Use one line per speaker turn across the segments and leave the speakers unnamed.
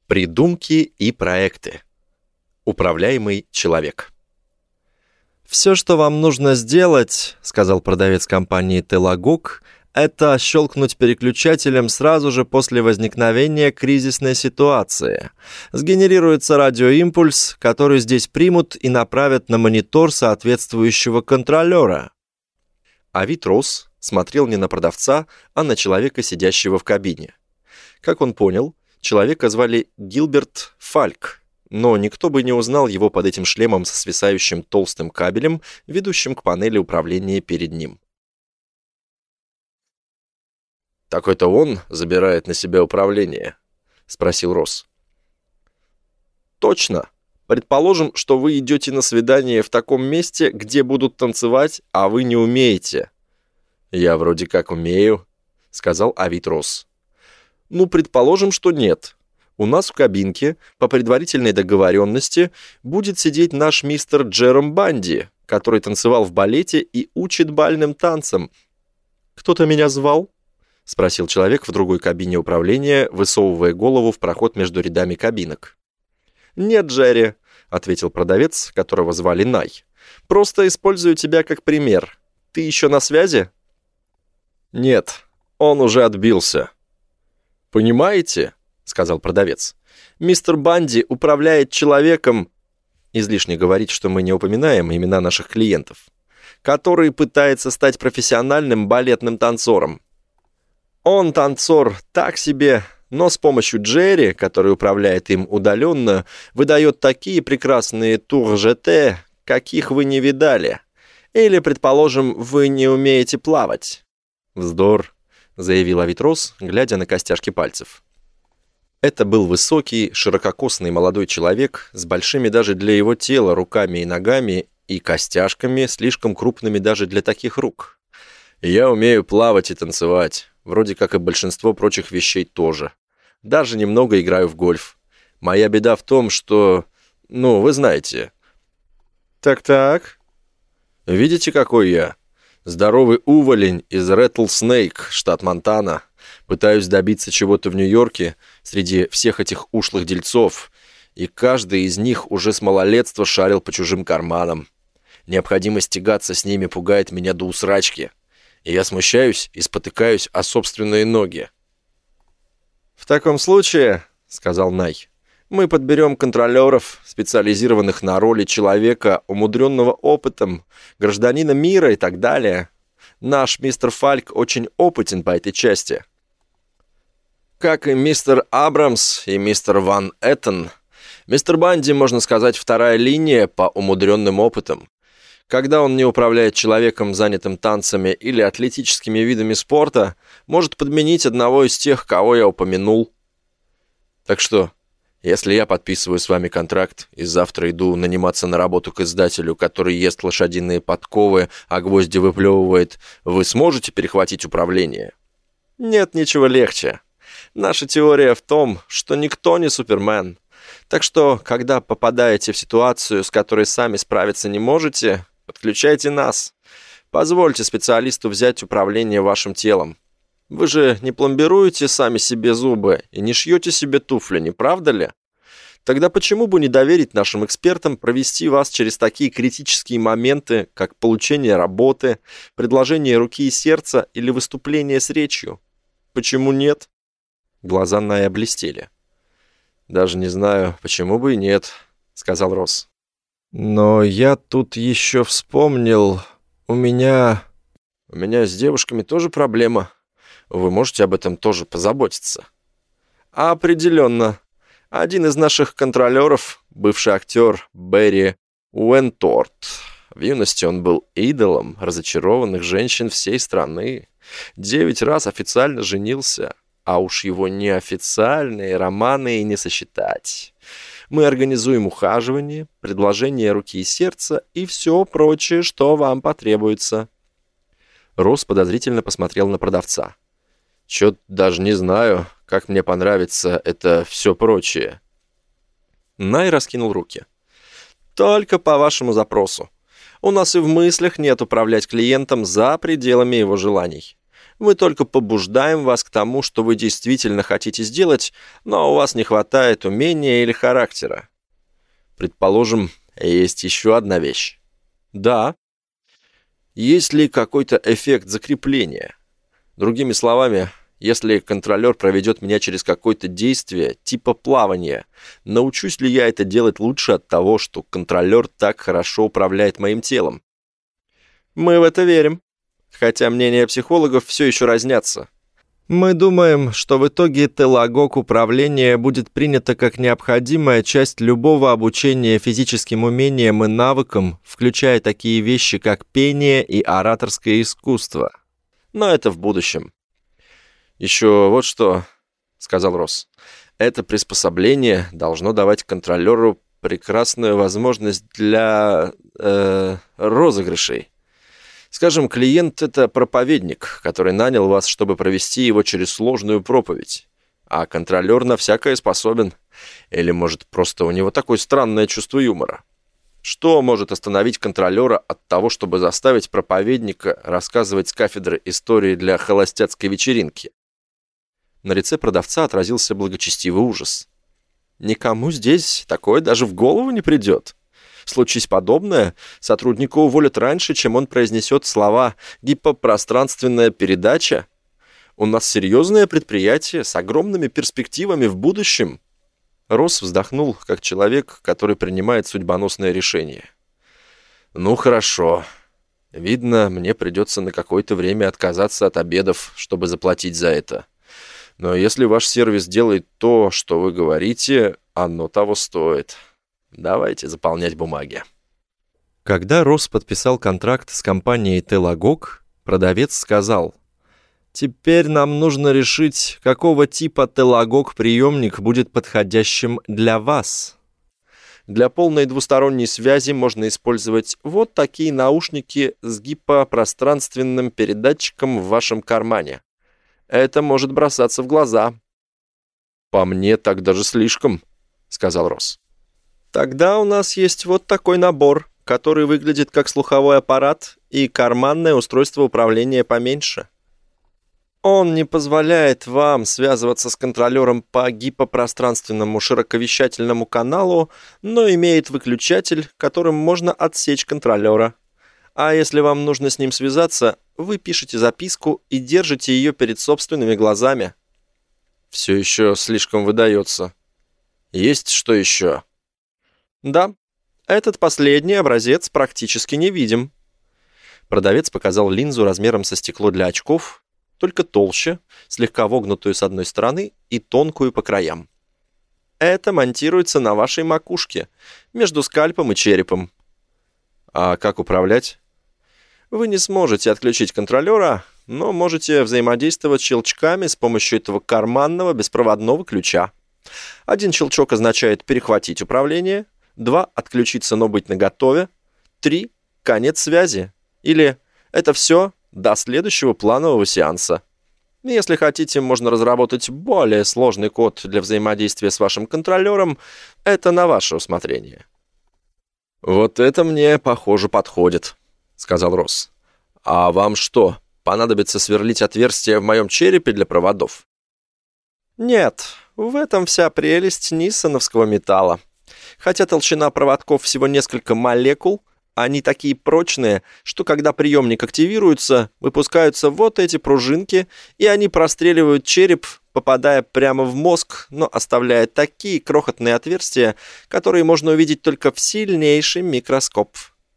Придумки и проекты. Управляемый человек. «Все, что вам нужно сделать, — сказал продавец компании Телagog, — это щелкнуть переключателем сразу же после возникновения кризисной ситуации. Сгенерируется радиоимпульс, который здесь примут и направят на монитор соответствующего контролера». Авит Росс смотрел не на продавца, а на человека, сидящего в кабине. Как он понял, человека звали Гилберт Фальк, но никто бы не узнал его под этим шлемом со свисающим толстым кабелем, ведущим к панели управления перед ним. «Так это он забирает на себя управление?» — спросил Росс. «Точно. Предположим, что вы идете на свидание в таком месте, где будут танцевать, а вы не умеете». «Я вроде как умею», — сказал Авит Росс. «Ну, предположим, что нет. У нас в кабинке, по предварительной договоренности, будет сидеть наш мистер Джером Банди, который танцевал в балете и учит бальным танцам». «Кто-то меня звал?» — спросил человек в другой кабине управления, высовывая голову в проход между рядами кабинок. «Нет, Джерри», — ответил продавец, которого звали Най. «Просто использую тебя как пример. Ты еще на связи?» «Нет, он уже отбился». «Понимаете?» — сказал продавец. «Мистер Банди управляет человеком...» Излишне говорить, что мы не упоминаем имена наших клиентов. «Который пытается стать профессиональным балетным танцором. Он танцор так себе, но с помощью Джерри, который управляет им удаленно, выдает такие прекрасные тур-жете, каких вы не видали. Или, предположим, вы не умеете плавать». «Вздор», — заявил Авит Росс, глядя на костяшки пальцев. Это был высокий, ширококосный молодой человек с большими даже для его тела руками и ногами и костяшками, слишком крупными даже для таких рук. «Я умею плавать и танцевать, вроде как и большинство прочих вещей тоже. Даже немного играю в гольф. Моя беда в том, что... вы знаете». «Так-так». «Видите, какой я? Здоровый уволень из Рэтлснейк, штат Монтана. Пытаюсь добиться чего-то в Нью-Йорке среди всех этих ушлых дельцов, и каждый из них уже с малолетства шарил по чужим карманам. Необходимость тягаться с ними пугает меня до усрачки, и я смущаюсь и спотыкаюсь о собственные ноги». «В таком случае, — сказал Най, — мы подберем контролеров, специализированных на роли человека, умудренного опытом, гражданина мира и так далее. Наш мистер Фальк очень опытен по этой части. Как и мистер Абрамс и мистер Ван Эттен, мистер Банди, можно сказать, вторая линия по умудренным опытам. Когда он не управляет человеком, занятым танцами или атлетическими видами спорта, может подменить одного из тех, кого я упомянул. Так что, если я подписываю с вами контракт и завтра иду наниматься на работу к издателю, который ест лошадиные подковы, а гвозди выплевывает, вы сможете перехватить управление?» «Нет ничего легче. Наша теория в том, что никто не Супермен. Так что, когда попадаете в ситуацию, с которой сами справиться не можете, подключайте нас. Позвольте специалисту взять управление вашим телом. Вы же не пломбируете сами себе зубы и не шьете себе туфли, не правда ли? Тогда почему бы не доверить нашим экспертам провести вас через такие критические моменты, как получение работы, предложение руки и сердца или выступление с речью? Почему нет?» Глаза Ная блестели. «Даже не знаю, почему бы и нет», — сказал Росс. «Но я тут еще вспомнил, у меня с девушками тоже проблема. Вы можете об этом тоже позаботиться?» «Определенно. Один из наших контролеров, бывший актер Берри Уэнторт. В юности он был идолом разочарованных женщин всей страны. 9 раз официально женился, а уж его неофициальные романы и не сосчитать. Мы организуем ухаживание, предложение руки и сердца и все прочее, что вам потребуется». Росс подозрительно посмотрел на продавца. «Чё-то даже не знаю, как мне понравится это все прочее». Най раскинул руки. «Только по вашему запросу. У нас и в мыслях нет управлять клиентом за пределами его желаний. Мы только побуждаем вас к тому, что вы действительно хотите сделать, но у вас не хватает умения или характера. Предположим, есть еще одна вещь. Да. Есть ли какой-то эффект закрепления? Другими словами, если контролер проведет меня через какое-то действие, типа плавания, научусь ли я это делать лучше от того, что контролер так хорошо управляет моим телом? Мы в это верим, хотя мнения психологов все еще разнятся. Мы думаем, что в итоге телогок управления будет принято как необходимая часть любого обучения физическим умениям и навыкам, включая такие вещи, как пение и ораторское искусство. Но это в будущем. «Еще вот что», — сказал Росс. «Это приспособление должно давать контролеру прекрасную возможность для розыгрышей. Скажем, клиент — это проповедник, который нанял вас, чтобы провести его через сложную проповедь. А контролер на всякое способен. Или, может, просто у него такое странное чувство юмора. Что может остановить контролера от того, чтобы заставить проповедника рассказывать с кафедры истории для холостяцкой вечеринки?» На лице продавца отразился благочестивый ужас. «Никому здесь такое даже в голову не придет. Случись подобное, сотрудника уволят раньше, чем он произнесет слова «гипопространственная передача». У нас серьезное предприятие с огромными перспективами в будущем». Росс вздохнул, как человек, который принимает судьбоносное решение. «Ну, хорошо. Видно, мне придется на какое-то время отказаться от обедов, чтобы заплатить за это. Но если ваш сервис делает то, что вы говорите, оно того стоит. Давайте заполнять бумаги». Когда Росс подписал контракт с компанией Телогок, продавец сказал: «Теперь нам нужно решить, какого типа Телогок-приемник будет подходящим для вас. Для полной двусторонней связи можно использовать вот такие наушники с гипопространственным передатчиком в вашем кармане. Это может бросаться в глаза». «По мне так даже слишком», — сказал Росс. «Тогда у нас есть вот такой набор, который выглядит как слуховой аппарат и карманное устройство управления поменьше. Он не позволяет вам связываться с контролером по гипопространственному широковещательному каналу, но имеет выключатель, которым можно отсечь контролера. А если вам нужно с ним связаться, вы пишете записку и держите ее перед собственными глазами». «Все еще слишком выдается. Есть что еще?» «Да, этот последний образец практически невидим». Продавец показал линзу размером со стекло для очков, только толще, слегка вогнутую с одной стороны и тонкую по краям. «Это монтируется на вашей макушке, между скальпом и черепом». «А как управлять?» «Вы не сможете отключить контролера, но можете взаимодействовать щелчками с помощью этого карманного беспроводного ключа. Один щелчок означает перехватить управление, 2 — отключиться, но быть наготове, 3 — конец связи, или это все до следующего планового сеанса. Если хотите, можно разработать более сложный код для взаимодействия с вашим контролером, это на ваше усмотрение». «Вот это мне, похоже, подходит», — сказал Росс. «А вам что, понадобится сверлить отверстия в моем черепе для проводов?» «Нет, в этом вся прелесть ниссоновского металла. Хотя толщина проводков всего несколько молекул, они такие прочные, что когда приемник активируется, выпускаются вот эти пружинки, и они простреливают череп, попадая прямо в мозг, но оставляя такие крохотные отверстия, которые можно увидеть только в сильнейший микроскоп».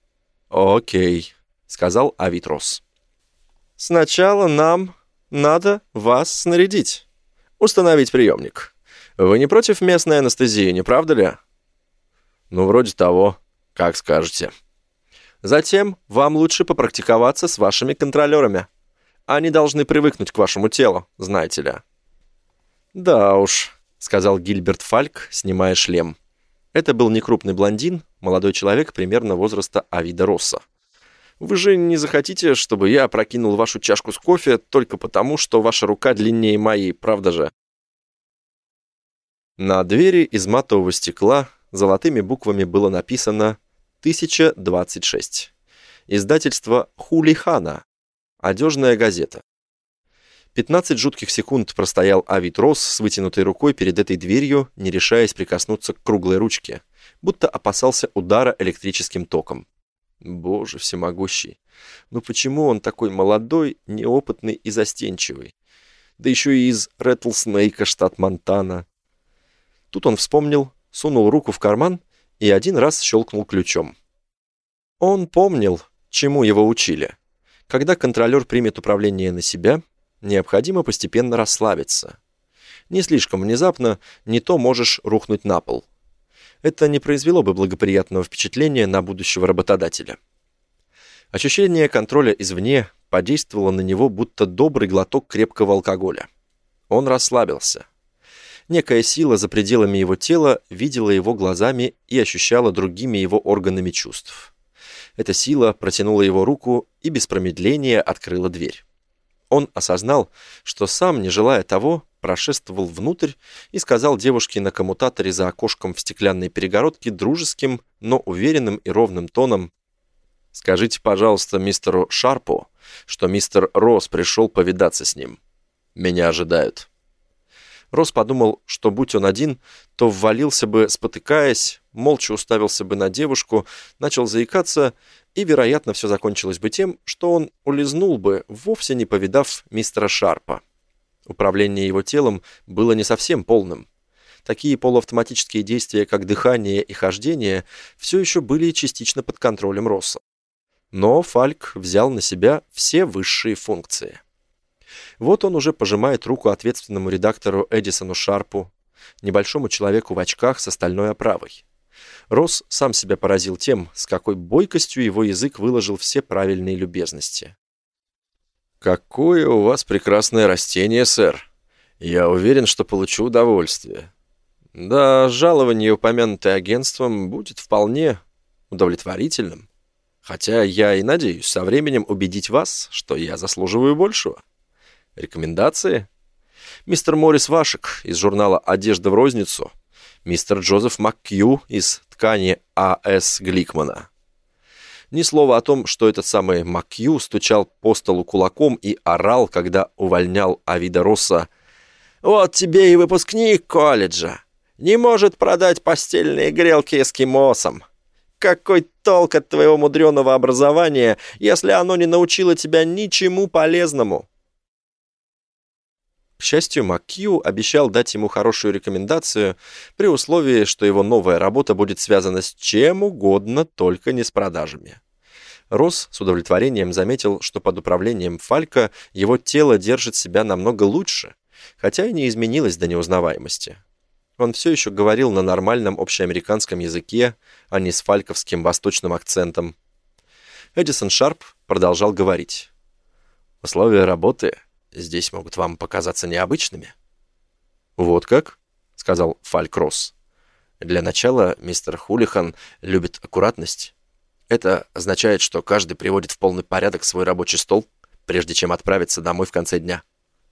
«Окей», — сказал Авит Росс. «Сначала нам надо вас снарядить, установить приемник. Вы не против местной анестезии, не правда ли?» «Ну, вроде того, как скажете». «Затем вам лучше попрактиковаться с вашими контролерами. Они должны привыкнуть к вашему телу, знаете ли». «Да уж», — сказал Гильберт Фальк, снимая шлем. Это был некрупный блондин, молодой человек примерно возраста Авида Росса. «Вы же не захотите, чтобы я опрокинул вашу чашку с кофе только потому, что ваша рука длиннее моей, правда же?» На двери из матового стекла золотыми буквами было написано 1026. Издательство «Хулихана». Одежная газета. 15 жутких секунд простоял Авит Росс с вытянутой рукой перед этой дверью, не решаясь прикоснуться к круглой ручке, будто опасался удара электрическим током. Боже всемогущий, ну почему он такой молодой, неопытный и застенчивый? Да еще и из Рэтлснейка, штат Монтана. Тут он вспомнил, сунул руку в карман и один раз щелкнул ключом. Он помнил, чему его учили. Когда контролер примет управление на себя, необходимо постепенно расслабиться. Не слишком внезапно, не то можешь рухнуть на пол. Это не произвело бы благоприятного впечатления на будущего работодателя. Ощущение контроля извне подействовало на него, будто добрый глоток крепкого алкоголя. Он расслабился. Некая сила за пределами его тела видела его глазами и ощущала другими его органами чувств. Эта сила протянула его руку и без промедления открыла дверь. Он осознал, что сам, не желая того, прошествовал внутрь и сказал девушке на коммутаторе за окошком в стеклянной перегородке дружеским, но уверенным и ровным тоном: «Скажите, пожалуйста, мистеру Шарпу, что мистер Росс пришел повидаться с ним. Меня ожидают». Росс подумал, что будь он один, то ввалился бы, спотыкаясь, молча уставился бы на девушку, начал заикаться, и, вероятно, все закончилось бы тем, что он улизнул бы, вовсе не повидав мистера Шарпа. Управление его телом было не совсем полным. Такие полуавтоматические действия, как дыхание и хождение, все еще были частично под контролем Росса. Но Фальк взял на себя все высшие функции. Вот он уже пожимает руку ответственному редактору Эдисону Шарпу, небольшому человеку в очках с стальной оправой. Росс сам себя поразил тем, с какой бойкостью его язык выложил все правильные любезности. «Какое у вас прекрасное растение, сэр. Я уверен, что получу удовольствие. Да, жалование, упомянутое агентством, будет вполне удовлетворительным. Хотя я и надеюсь со временем убедить вас, что я заслуживаю большего. Рекомендации? Мистер Моррис Вашек из журнала «Одежда в розницу», мистер Джозеф МакКью из ткани А.С. Гликмана. Ни слова о том, что этот самый МакКью стучал по столу кулаком и орал, когда увольнял Авида Росса: «Вот тебе и выпускник колледжа! Не может продать постельные грелки эскимосам! Какой толк от твоего мудреного образования, если оно не научило тебя ничему полезному?» К счастью, МакКью обещал дать ему хорошую рекомендацию при условии, что его новая работа будет связана с чем угодно, только не с продажами. Росс с удовлетворением заметил, что под управлением Фалька его тело держит себя намного лучше, хотя и не изменилось до неузнаваемости. Он все еще говорил на нормальном общеамериканском языке, а не с фальковским восточным акцентом. Эдисон Шарп продолжал говорить: «Условия работы здесь могут вам показаться необычными». «Вот как?» — сказал Фальк Росс. «Для начала мистер Хулихан любит аккуратность. Это означает, что каждый приводит в полный порядок свой рабочий стол, прежде чем отправиться домой в конце дня.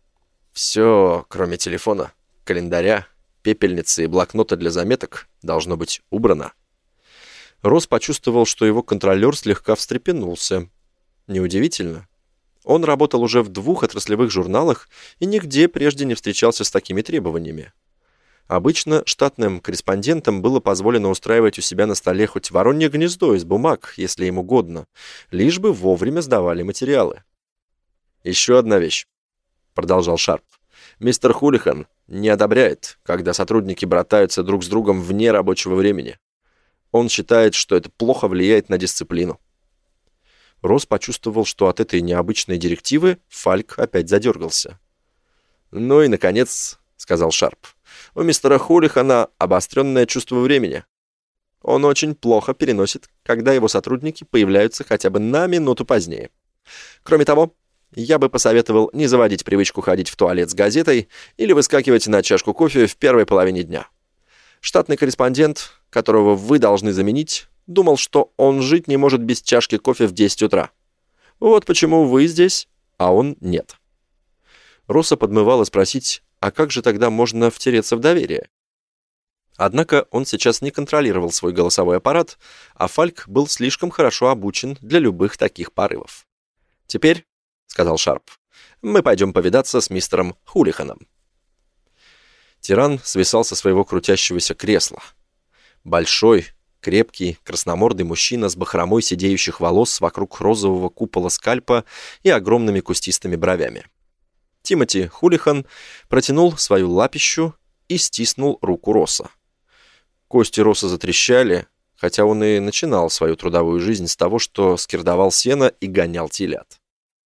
Все, кроме телефона, календаря, пепельницы и блокнота для заметок, должно быть убрано». Росс почувствовал, что его контролер слегка встрепенулся. Неудивительно. Он работал уже в 2 отраслевых журналах и нигде прежде не встречался с такими требованиями. Обычно штатным корреспондентам было позволено устраивать у себя на столе хоть воронье гнездо из бумаг, если им угодно, лишь бы вовремя сдавали материалы. «Еще одна вещь», — продолжал Шарп. «Мистер Хулихан не одобряет, когда сотрудники братаются друг с другом вне рабочего времени. Он считает, что это плохо влияет на дисциплину». Росс почувствовал, что от этой необычной директивы Фальк опять задергался. «Ну и, наконец», — сказал Шарп, — «у мистера Хулихана обостренное чувство времени. Он очень плохо переносит, когда его сотрудники появляются хотя бы на минуту позднее. Кроме того, я бы посоветовал не заводить привычку ходить в туалет с газетой или выскакивать на чашку кофе в первой половине дня. Штатный корреспондент, которого вы должны заменить, думал, что он жить не может без чашки кофе в 10 утра. Вот почему вы здесь, а он нет». Росса подмывало спросить, а как же тогда можно втереться в доверие? Однако он сейчас не контролировал свой голосовой аппарат, а Фальк был слишком хорошо обучен для любых таких порывов. «Теперь», — сказал Шарп, — Мы пойдем повидаться с мистером Хулиханом». Тиран свисал со своего крутящегося кресла. Большой, крепкий, красномордый мужчина с бахромой сидеющих волос вокруг розового купола скальпа и огромными кустистыми бровями. Тимоти Хулихан протянул свою лапищу и стиснул руку Росса. Кости Росса затрещали, хотя он и начинал свою трудовую жизнь с того, что скирдовал сено и гонял телят.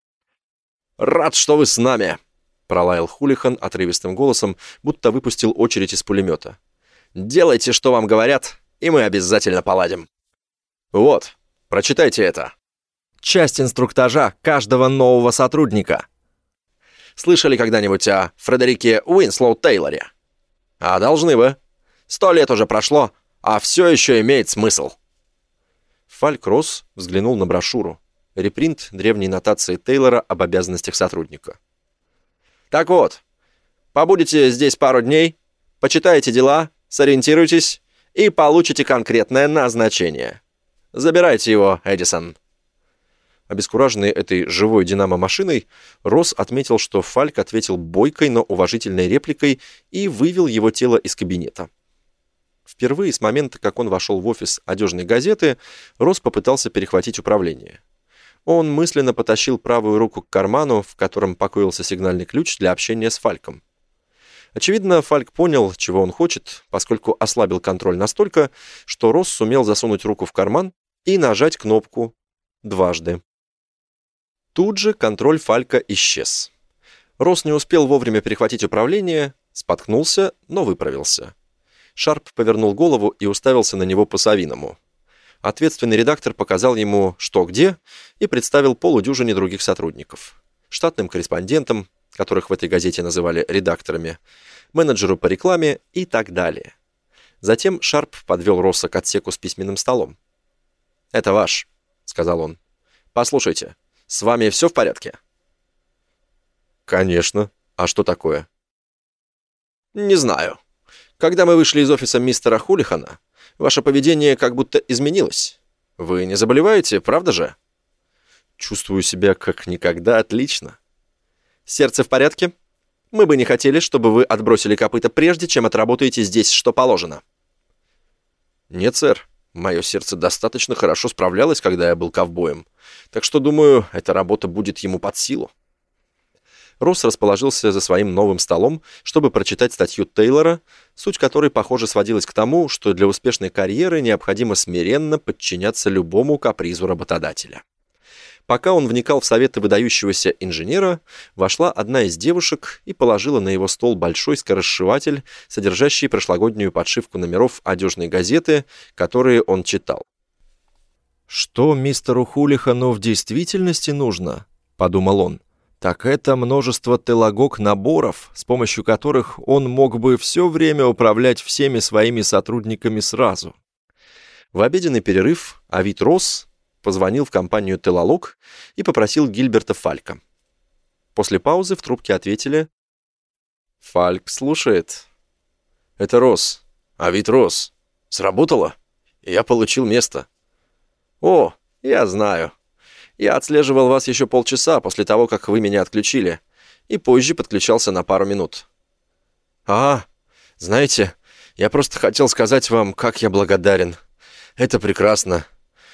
«Рад, что вы с нами!» — пролаял Хулихан отрывистым голосом, будто выпустил очередь из пулемета. «Делайте, что вам говорят, и мы обязательно поладим. Вот, прочитайте это. Часть инструктажа каждого нового сотрудника. Слышали когда-нибудь о Фредерике Уинслоу Тейлоре? А должны бы. 100 лет уже прошло, а все еще имеет смысл». Фальк Росс взглянул на брошюру. Репринт древней нотации Тейлора об обязанностях сотрудника. «Так вот, побудете здесь пару дней, почитаете дела, сориентируйтесь и получите конкретное назначение. Забирайте его, Эдисон». Обескураженный этой живой динамо-машиной, Росс отметил, что Фальк ответил бойкой, но уважительной репликой и вывел его тело из кабинета. Впервые с момента, как он вошел в офис одежной газеты, Росс попытался перехватить управление. Он мысленно потащил правую руку к карману, в котором покоился сигнальный ключ для общения с Фальком. Очевидно, Фальк понял, чего он хочет, поскольку ослабил контроль настолько, что Росс сумел засунуть руку в карман и нажать кнопку дважды. Тут же контроль Фалька исчез. Росс не успел вовремя перехватить управление, споткнулся, но выправился. Шарп повернул голову и уставился на него по-совиному. Ответственный редактор показал ему, что где, и представил полудюжине других сотрудников. Штатным корреспондентам, которых в этой газете называли редакторами, менеджеру по рекламе и так далее. Затем Шарп подвел Росса к отсеку с письменным столом. «Это ваш», — сказал он. «Послушайте, с вами все в порядке?» «Конечно. А что такое?» «Не знаю. Когда мы вышли из офиса мистера Хулихана, ваше поведение как будто изменилось. Вы не заболеваете, правда же?» «Чувствую себя как никогда отлично». «Сердце в порядке? Мы бы не хотели, чтобы вы отбросили копыта прежде, чем отработаете здесь, что положено». «Нет, сэр. Мое сердце достаточно хорошо справлялось, когда я был ковбоем. Так что, думаю, эта работа будет ему под силу». Росс расположился за своим новым столом, чтобы прочитать статью Тейлора, суть которой, похоже, сводилась к тому, что для успешной карьеры необходимо смиренно подчиняться любому капризу работодателя. Пока он вникал в советы выдающегося инженера, вошла одна из девушек и положила на его стол большой скоросшиватель, содержащий прошлогоднюю подшивку номеров одежной газеты, которые он читал. «Что мистеру Хулихану в действительности нужно?» — подумал он. «Так это множество телогок-наборов, с помощью которых он мог бы все время управлять всеми своими сотрудниками сразу». В обеденный перерыв Авит Росс позвонил в компанию «Телалог» и попросил Гильберта Фалька. После паузы в трубке ответили: «Фальк слушает». «Это Росс. Авит Росс. Сработало? Я получил место». «О, я знаю. Я отслеживал вас еще полчаса после того, как вы меня отключили, и позже подключался на пару минут». Знаете, я просто хотел сказать вам, как я благодарен. Это прекрасно.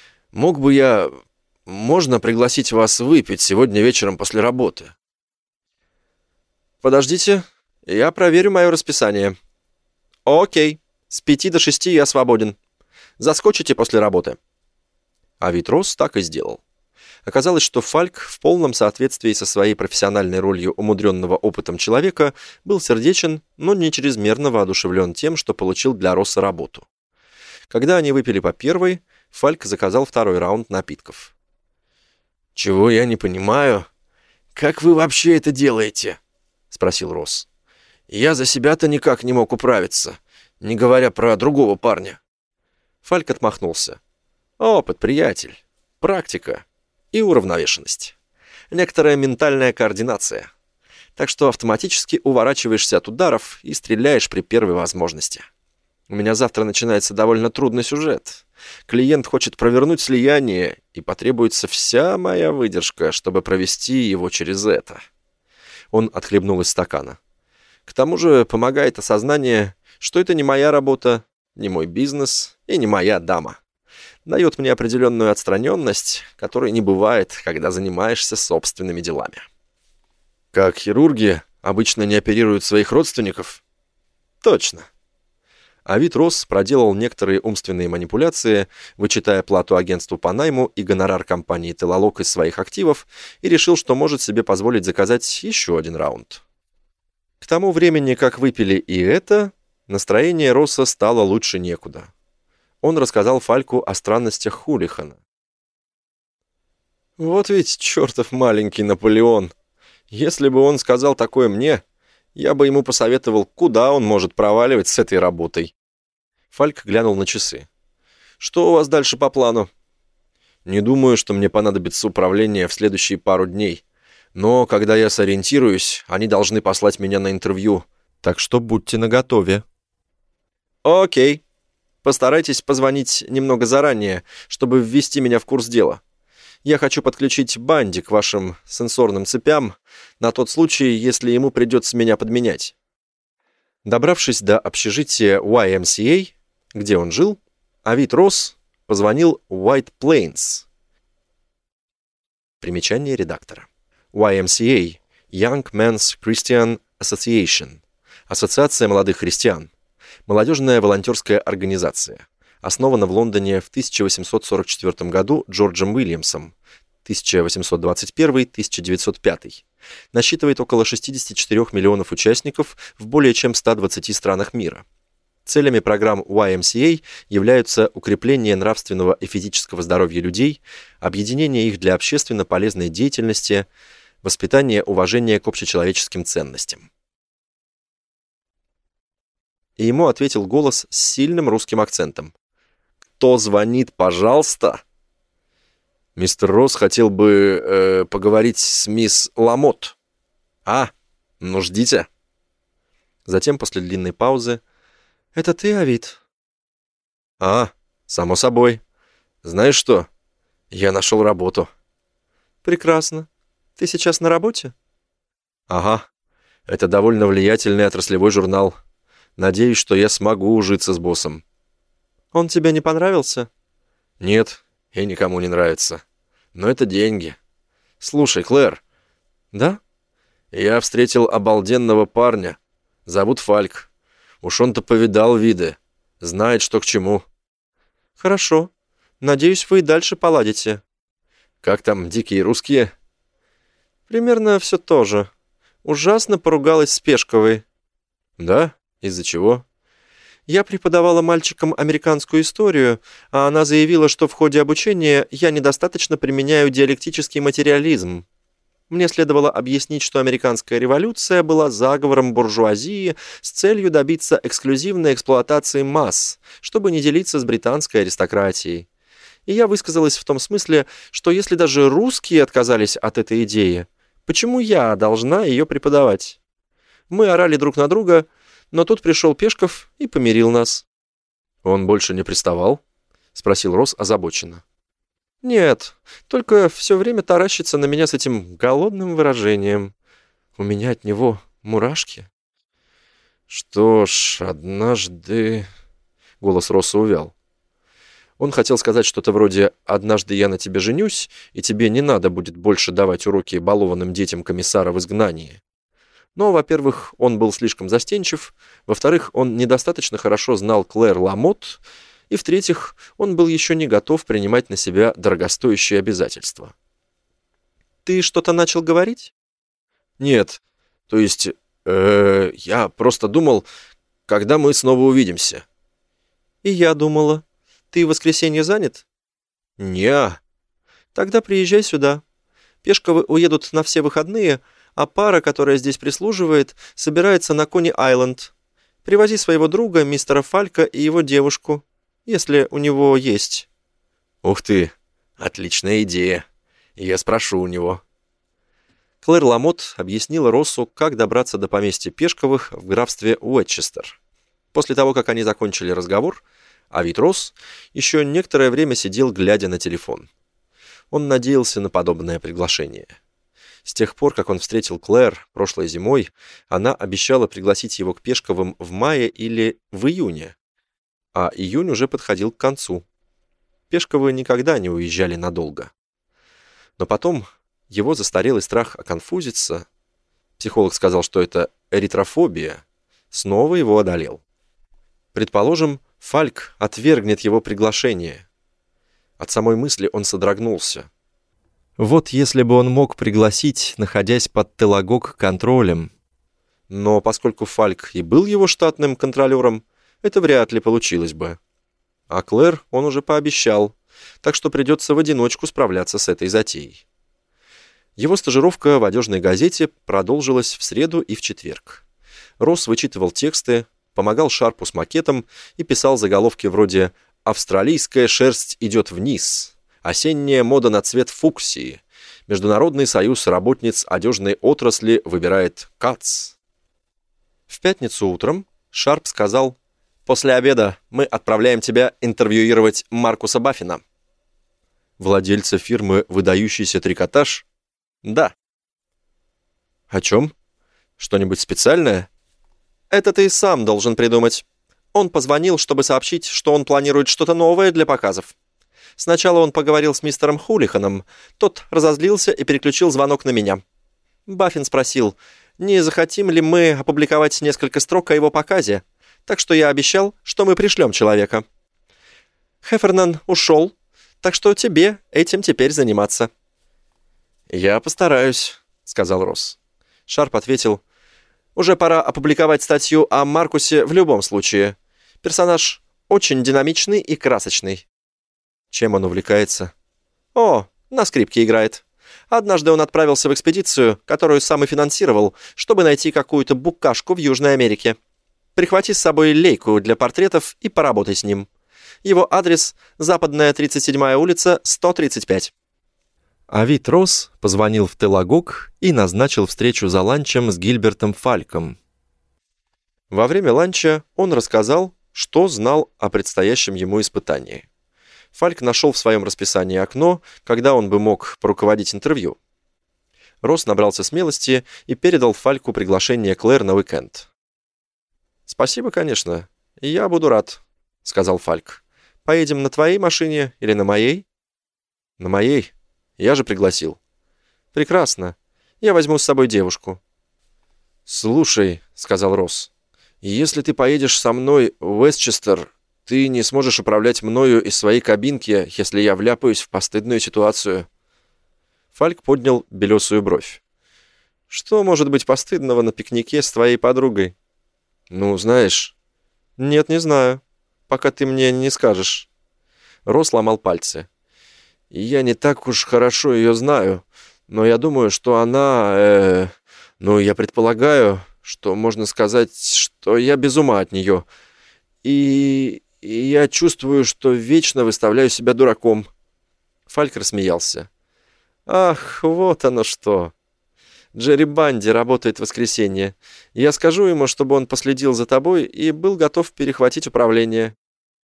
Можно пригласить вас выпить сегодня вечером после работы?» «Подождите, я проверю мое расписание». «Окей, с 5 до 6 я свободен. Заскочите после работы». Авит Росс так и сделал. Оказалось, что Фальк в полном соответствии со своей профессиональной ролью умудренного опытом человека был сердечен, но не чрезмерно воодушевлен тем, что получил для Росса работу. Когда они выпили по первой, Фальк заказал второй раунд напитков. «Чего я не понимаю? Как вы вообще это делаете?» — спросил Росс. «Я за себя-то никак не мог управиться, не говоря про другого парня». Фальк отмахнулся. «Опыт, приятель, практика и уравновешенность. Некоторая ментальная координация. Так что автоматически уворачиваешься от ударов и стреляешь при первой возможности. У меня завтра начинается довольно трудный сюжет. Клиент хочет провернуть слияние, и потребуется вся моя выдержка, чтобы провести его через это. Он отхлебнул из стакана. «К тому же помогает осознание, что это не моя работа, не мой бизнес и не моя дама. Дает мне определенную отстраненность, которой не бывает, когда занимаешься собственными делами». «Как хирурги обычно не оперируют своих родственников?» «Точно». Авид Росс проделал некоторые умственные манипуляции, вычитая плату агентству по найму и гонорар компании «Телалок» из своих активов, и решил, что может себе позволить заказать еще один раунд. К тому времени, как выпили и это, настроение Росса стало лучше некуда. Он рассказал Фальку о странностях Хулихана. «Вот ведь чертов маленький Наполеон! Если бы он сказал такое мне, я бы ему посоветовал, куда он может проваливать с этой работой». Фальк глянул на часы. «Что у вас дальше по плану?» «Не думаю, что мне понадобится управление в следующие пару дней. Но когда я сориентируюсь, они должны послать меня на интервью. Так что будьте наготове». «Окей. Постарайтесь позвонить немного заранее, чтобы ввести меня в курс дела. Я хочу подключить Банди к вашим сенсорным цепям на тот случай, если ему придется меня подменять». Добравшись до общежития YMCA, где он жил, Авид Росс позвонил White Plains. Примечание редактора. YMCA – Young Men's Christian Association. Ассоциация молодых христиан. Молодежная волонтерская организация. Основана в Лондоне в 1844 году Джорджем Уильямсом, 1821-1905. Насчитывает около 64 миллионов участников в более чем 120 странах мира. Целями программ YMCA являются укрепление нравственного и физического здоровья людей, объединение их для общественно полезной деятельности, воспитание уважения к общечеловеческим ценностям. И ему ответил голос с сильным русским акцентом. «Кто звонит, пожалуйста?» «Мистер Росс хотел бы поговорить с мисс Ламотт». «А, ну ждите». Затем, после длинной паузы: «Это ты, Авид?» «А, само собой. Знаешь что? Я нашел работу». «Прекрасно. Ты сейчас на работе?» «Ага. Это довольно влиятельный отраслевой журнал. Надеюсь, что я смогу ужиться с боссом». «Он тебе не понравился?» «Нет, и никому не нравится. Но это деньги. Слушай, Клэр». «Да?» «Я встретил обалденного парня. Зовут Фальк. Уж он-то повидал виды. Знает, что к чему». «Хорошо. Надеюсь, вы и дальше поладите». «Как там дикие русские?» «Примерно все то же. Ужасно поругалась с Пешковой». «Да? Из-за чего?» «Я преподавала мальчикам американскую историю, а она заявила, что в ходе обучения я недостаточно применяю диалектический материализм. Мне следовало объяснить, что американская революция была заговором буржуазии с целью добиться эксклюзивной эксплуатации масс, чтобы не делиться с британской аристократией. И я высказалась в том смысле, что если даже русские отказались от этой идеи, почему я должна ее преподавать? Мы орали друг на друга, но тут пришел Пешков и помирил нас». «Он больше не приставал?» — спросил Росс озабоченно. «Нет, только все время таращится на меня с этим голодным выражением. У меня от него мурашки». «Что ж, однажды...» — голос Росса увял. Он хотел сказать что-то вроде «однажды я на тебе женюсь, и тебе не надо будет больше давать уроки балованным детям комиссара в изгнании». Но, во-первых, он был слишком застенчив, во-вторых, он недостаточно хорошо знал Клэр Ламотт, и, в-третьих, он был еще не готов принимать на себя дорогостоящие обязательства. «Ты что-то начал говорить?» «Нет, то есть, я просто думал, когда мы снова увидимся». «И я думала. Ты в воскресенье занят?» «Не-а». «Тогда приезжай сюда. Пешковы уедут на все выходные, а пара, которая здесь прислуживает, собирается на Кони-Айленд. Привози своего друга, мистера Фалька, и его девушку, если у него есть». «Ух ты, отличная идея. Я спрошу у него». Клэр Ламотт объяснила Россу, как добраться до поместья Пешковых в графстве Уэтчестер. После того, как они закончили разговор, Авид Росс еще некоторое время сидел, глядя на телефон. Он надеялся на подобное приглашение. С тех пор, как он встретил Клэр прошлой зимой, она обещала пригласить его к Пешковым в мае или в июне, а июнь уже подходил к концу. Пешковы никогда не уезжали надолго. Но потом его застарелый страх оконфузиться, психолог сказал, что это эритрофобия, снова его одолел. Предположим, Фальк отвергнет его приглашение. От самой мысли он содрогнулся. Вот если бы он мог пригласить, находясь под телогок-контролем. Но поскольку Фальк и был его штатным контролером, это вряд ли получилось бы. А Клэр он уже пообещал, так что придется в одиночку справляться с этой затеей. Его стажировка в одежной газете продолжилась в среду и в четверг. Росс вычитывал тексты, помогал Шарпу с макетом и писал заголовки вроде «Австралийская шерсть идет вниз», «Осенняя мода на цвет фуксии», «Международный союз работниц одежной отрасли выбирает КАЦ». В пятницу утром Шарп сказал: «После обеда мы отправляем тебя интервьюировать Маркуса Баффина». «Владельца фирмы «Выдающийся трикотаж»?» «Да». «О чем? Что-нибудь специальное?» «Это ты сам должен придумать. Он позвонил, чтобы сообщить, что он планирует что-то новое для показов. Сначала он поговорил с мистером Хулиханом. Тот разозлился и переключил звонок на меня. Баффин спросил, не захотим ли мы опубликовать несколько строк о его показе, так что я обещал, что мы пришлем человека. Хеффернан ушел, так что тебе этим теперь заниматься». «Я постараюсь», — сказал Росс. Шарп ответил: «Уже пора опубликовать статью о Маркусе в любом случае. Персонаж очень динамичный и красочный». «Чем он увлекается?» «О, на скрипке играет. Однажды он отправился в экспедицию, которую сам и финансировал, чтобы найти какую-то букашку в Южной Америке. Прихвати с собой лейку для портретов и поработай с ним. Его адрес — Западная 37-я улица, 135».
Авит Росс позвонил в Телогок и назначил встречу за ланчем с Гильбертом Фальком.
Во время ланча он рассказал, что знал о предстоящем ему испытании. Фальк нашел в своем расписании окно, когда он бы мог поруководить интервью. Росс набрался смелости и передал Фальку приглашение Клэр на уикенд. «Спасибо, конечно. Я буду рад», — сказал Фальк. «Поедем на твоей машине или на моей?» «На моей. Я же пригласил». «Прекрасно. Я возьму с собой девушку». «Слушай», — сказал Росс, — «если ты поедешь со мной в Вестчестер, ты не сможешь управлять мною из своей кабинки, если я вляпаюсь в постыдную ситуацию». Фальк поднял белесую бровь. «Что может быть постыдного на пикнике с твоей подругой?» «Ну, знаешь...» «Нет, не знаю. Пока ты мне не скажешь». Росс ломал пальцы. «Я не так уж хорошо ее знаю, но я думаю, что она... я предполагаю, что можно сказать, что я без ума от нее. И я чувствую, что вечно выставляю себя дураком». Фальк рассмеялся. «Ах, вот оно что! Джерри Банди работает в воскресенье. Я скажу ему, чтобы он последил за тобой и был готов перехватить управление».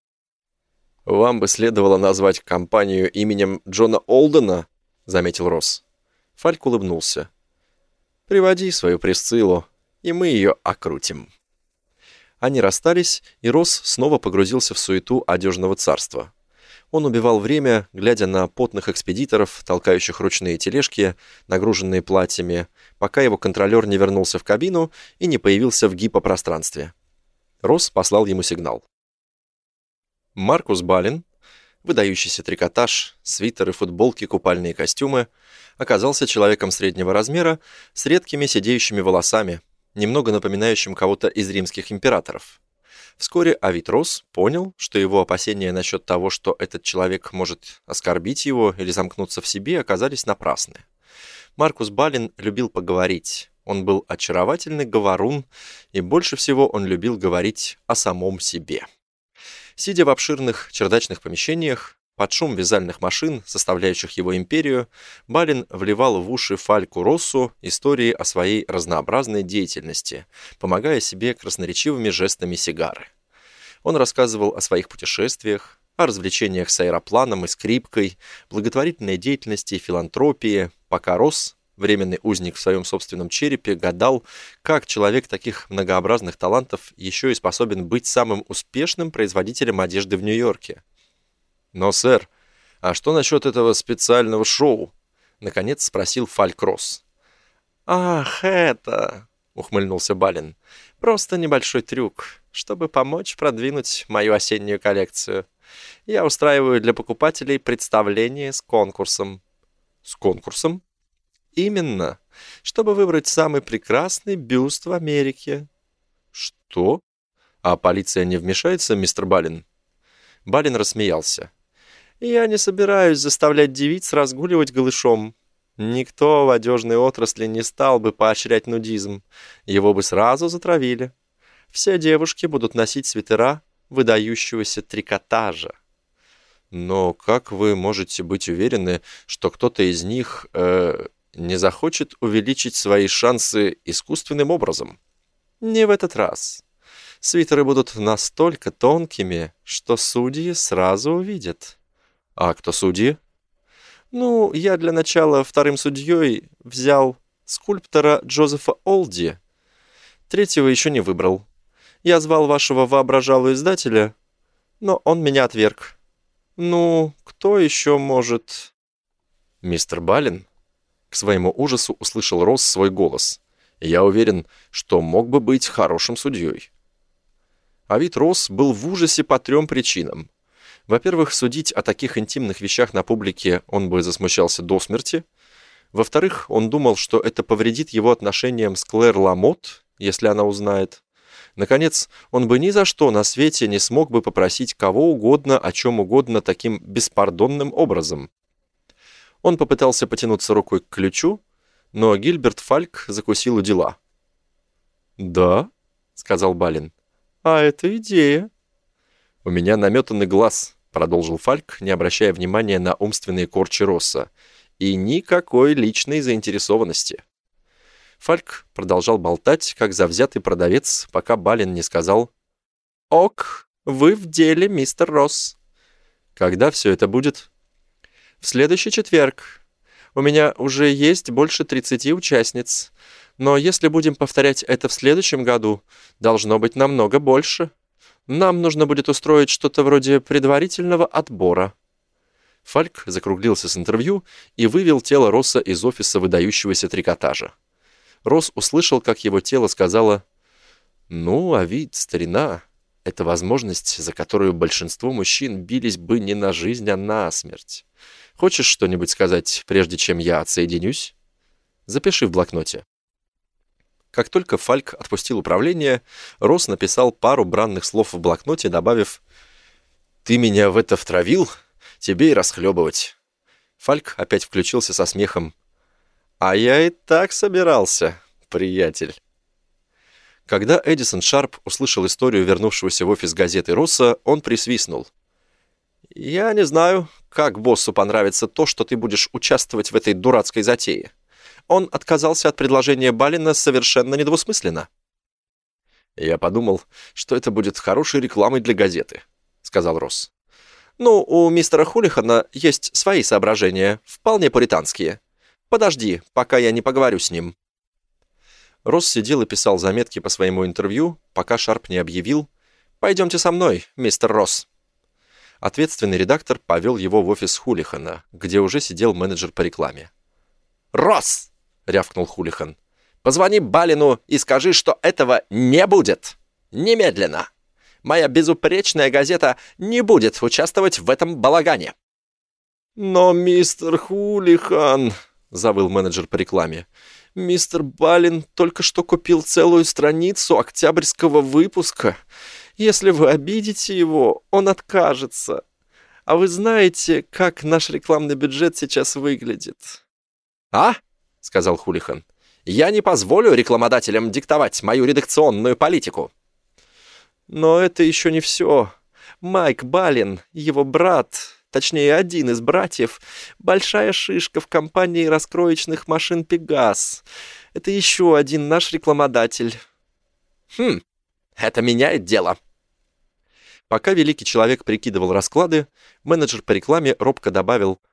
«Вам бы следовало назвать компанию именем Джона Олдена», — заметил Росс. Фальк улыбнулся. «Приводи свою Присциллу, и мы ее окрутим». Они расстались, и Росс снова погрузился в суету одежного царства. Он убивал время, глядя на потных экспедиторов, толкающих ручные тележки, нагруженные платьями, пока его контролер не вернулся в кабину и не появился в гипопространстве. Росс послал ему сигнал. Маркус Балин, выдающийся трикотаж, свитеры, футболки, купальные костюмы, оказался человеком среднего размера с редкими сидеющими волосами, немного напоминающим кого-то из римских императоров. Вскоре Авит Росс понял, что его опасения насчет того, что этот человек может оскорбить его или замкнуться в себе, оказались напрасны. Маркус Балин любил поговорить. Он был очаровательный говорун, и больше всего он любил говорить о самом себе. Сидя в обширных чердачных помещениях, под шум вязальных машин, составляющих его империю, Балин вливал в уши Фальку Россу истории о своей разнообразной деятельности, помогая себе красноречивыми жестами сигары. Он рассказывал о своих путешествиях, о развлечениях с аэропланом и скрипкой, благотворительной деятельности и филантропии, пока Росс
временный узник в своем собственном черепе, гадал, как человек таких многообразных талантов еще и способен быть самым успешным производителем одежды в Нью-Йорке. «Но, сэр, а что насчет этого специального шоу?» — наконец спросил Фальк Росс. «Ах, это...» — ухмыльнулся Балин. «Просто небольшой трюк, чтобы помочь продвинуть мою осеннюю коллекцию. Я устраиваю для покупателей представление с конкурсом». «С конкурсом?» «Именно, чтобы выбрать самый прекрасный бюст в Америке». «Что? А полиция не вмешается, мистер Балин?» Балин рассмеялся. «Я не собираюсь заставлять девиц разгуливать голышом. Никто в одежной отрасли не стал бы поощрять нудизм. Его бы сразу затравили. Все девушки будут носить свитера выдающегося трикотажа». «Но как вы можете быть уверены, что кто-то из них не захочет увеличить свои шансы искусственным образом?» «Не в этот раз. Свитеры будут настолько тонкими, что судьи сразу увидят». «А кто судьи?» «Ну, я для начала вторым судьей взял скульптора Джозефа Олди. Третьего еще не выбрал. Я звал вашего воображалого издателя, но он меня отверг. Ну, кто еще может...» «Мистер Балин?» К своему ужасу услышал Росс свой голос. «Я уверен, что мог бы быть хорошим судьей». Авит Росс был в ужасе по 3 причинам. Во-первых, судить о таких интимных вещах на публике он бы засмущался до смерти. Во-вторых, он думал, что это повредит его отношениям с Клэр Ламотт, если она узнает. Наконец, он бы ни за что на свете не смог бы попросить кого угодно о чем угодно таким беспардонным образом. Он попытался потянуться рукой к ключу, но Гильберт Фальк закусил у дела. «Да», — сказал Балин, — «а это идея». «У меня наметанный глаз», — продолжил Фальк, не обращая внимания на умственные корчи Росса, «и никакой личной заинтересованности». Фальк продолжал болтать, как завзятый продавец, пока Балин не сказал: «Ок, вы в деле, мистер Росс». «Когда все это будет?» «В следующий четверг. У меня уже есть больше 30 участниц, но если будем повторять это в следующем году, должно быть намного больше. Нам нужно будет устроить что-то вроде предварительного отбора». Фальк закруглился с интервью и вывел тело Росса из офиса выдающегося трикотажа. Росс услышал, как его тело сказало: «Ну, а вид, старина, это возможность, за которую большинство мужчин бились бы не на жизнь, а на смерть. Хочешь что-нибудь сказать, прежде чем я отсоединюсь? Запиши в блокноте». Как только Фальк отпустил управление, Росс написал пару бранных слов в блокноте, добавив: «Ты меня в это втравил? Тебе и расхлебывать». Фальк опять включился со смехом. «А я и так собирался, приятель». Когда Эдисон Шарп услышал историю вернувшегося в офис газеты Росса, он присвистнул. «Я не знаю, как боссу понравится то, что ты будешь участвовать в этой дурацкой затее. Он отказался от предложения Балина совершенно недвусмысленно». «Я подумал, что это будет хорошей рекламой для газеты», — сказал Росс. «Ну, у мистера Хулихана есть свои соображения, вполне пуританские. Подожди, пока я не поговорю с ним». Росс сидел и писал заметки по своему интервью, пока Шарп не объявил: «Пойдемте со мной, мистер Росс». Ответственный редактор повел его в офис Хулихана, где уже сидел менеджер по рекламе. «Росс!» — рявкнул Хулихан. «Позвони Балину и скажи, что этого не будет. Немедленно. Моя безупречная газета не будет участвовать в этом балагане». «Но, мистер Хулихан», — завыл менеджер по рекламе, «мистер Балин только что купил целую страницу октябрьского выпуска. Если вы обидите его, он откажется. А вы знаете, как наш рекламный бюджет сейчас выглядит?» «А?» — сказал Хулихан. «Я не позволю рекламодателям диктовать мою редакционную политику». «Но это еще не все. Майк Балин, его брат, точнее, один из братьев, большая шишка в компании раскроечных машин «Пегас». Это еще один наш рекламодатель». «Хм, это меняет дело». Пока великий человек прикидывал расклады, менеджер по рекламе робко добавил: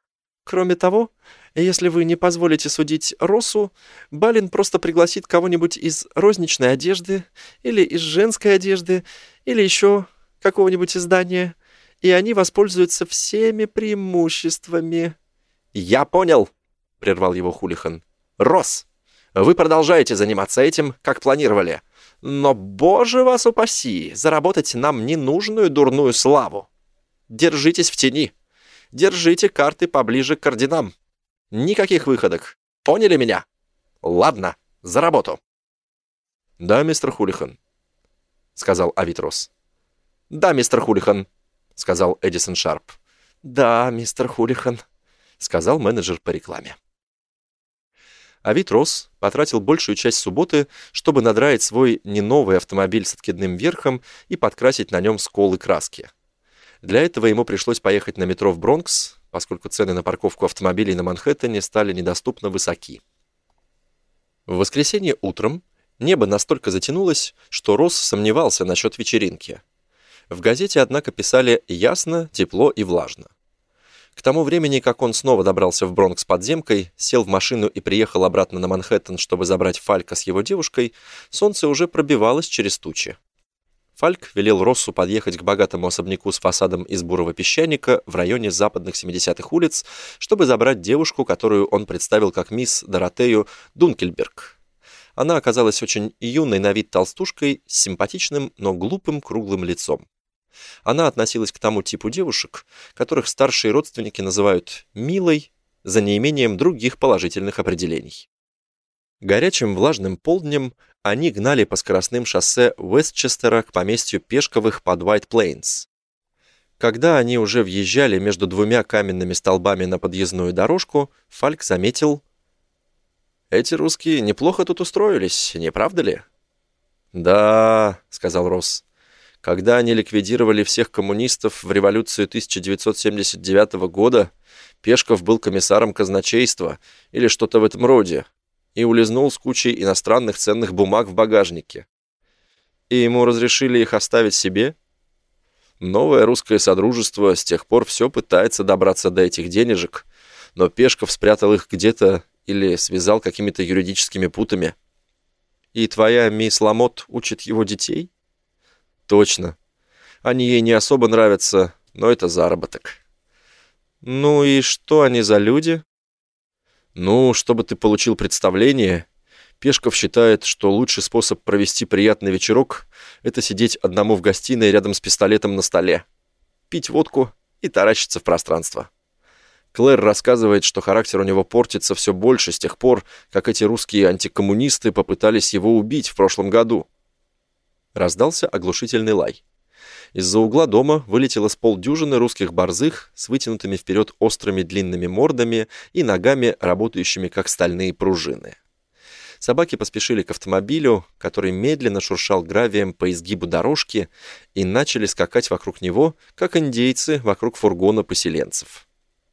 Кроме того, если вы не позволите судить Россу, Балин просто пригласит кого-нибудь из розничной одежды или из женской одежды или еще какого-нибудь издания, и они воспользуются всеми преимуществами».
«Я понял», — прервал его Хулихан. «Росс, вы продолжаете заниматься этим, как планировали. Но, боже вас упаси, заработать нам ненужную дурную славу. Держитесь в тени. Держите карты поближе к орденам. Никаких выходок. Поняли меня? Ладно, за работу».
«Да, мистер Хулихан», — сказал Авит Росс.
«Да, мистер Хулихан», — сказал Эдисон Шарп.
«Да, мистер Хулихан», — сказал менеджер по рекламе.
Авит Росс потратил большую часть субботы, чтобы надраить свой не новый автомобиль с откидным верхом и подкрасить на нем сколы краски. Для этого ему пришлось поехать на метро в Бронкс, поскольку цены на парковку автомобилей на Манхэттене стали недоступно высоки. В воскресенье утром небо настолько затянулось, что Росс сомневался насчет вечеринки. В газете, однако, писали ясно, тепло и влажно. К тому времени, как он снова добрался в Бронкс подземкой, сел в машину и приехал обратно на Манхэттен, чтобы забрать Фалька с его девушкой, солнце уже пробивалось через тучи. Фальк велел Россу подъехать к богатому особняку с фасадом из бурого песчаника в районе западных 70-х улиц, чтобы забрать девушку, которую он представил как мисс Доротею Дункельберг. Она оказалась очень юной на вид толстушкой с симпатичным, но глупым круглым лицом. Она относилась к тому типу девушек, которых старшие родственники называют «милой», за неимением других положительных определений. Горячим влажным полднем они гнали по скоростным шоссе Уэстчестера к поместью Пешковых под White Plains. Когда они уже въезжали между двумя каменными столбами на подъездную дорожку, Фальк заметил: «Эти русские неплохо тут устроились, не правда ли?» «Да», — сказал Росс. «Когда они ликвидировали всех коммунистов в революцию 1979 года, Пешков был комиссаром казначейства или что-то в этом роде и улизнул с кучей иностранных ценных бумаг в багажнике. И ему разрешили их оставить себе? Новое русское содружество с тех пор все пытается добраться до этих денежек, но Пешков спрятал их где-то или связал какими-то юридическими путами. И твоя мисс Ламотт учит его детей?» «Точно. Они ей не особо нравятся, но это заработок». «Ну и что они за люди?» «Ну, чтобы ты получил представление, Пешков считает, что лучший способ провести приятный вечерок — это сидеть одному в гостиной рядом с пистолетом на столе, пить водку и таращиться в пространство. Клэр рассказывает, что характер у него портится все больше с тех пор, как эти русские антикоммунисты попытались его убить в прошлом году». Раздался оглушительный лай. Из-за угла дома вылетело с полдюжины русских борзых с вытянутыми вперед острыми длинными мордами и ногами, работающими как стальные пружины. Собаки поспешили к автомобилю, который медленно шуршал гравием по изгибу дорожки, и начали скакать вокруг него, как индейцы вокруг фургона поселенцев.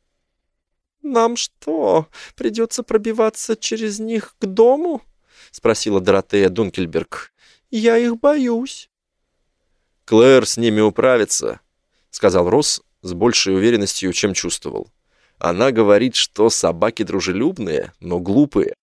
«Нам что, придется пробиваться через них к дому?» — спросила Доротея Дункельберг. «Я их боюсь». «Клэр с ними управится», — сказал Росс с большей уверенностью, чем чувствовал. «Она говорит, что собаки дружелюбные, но глупые».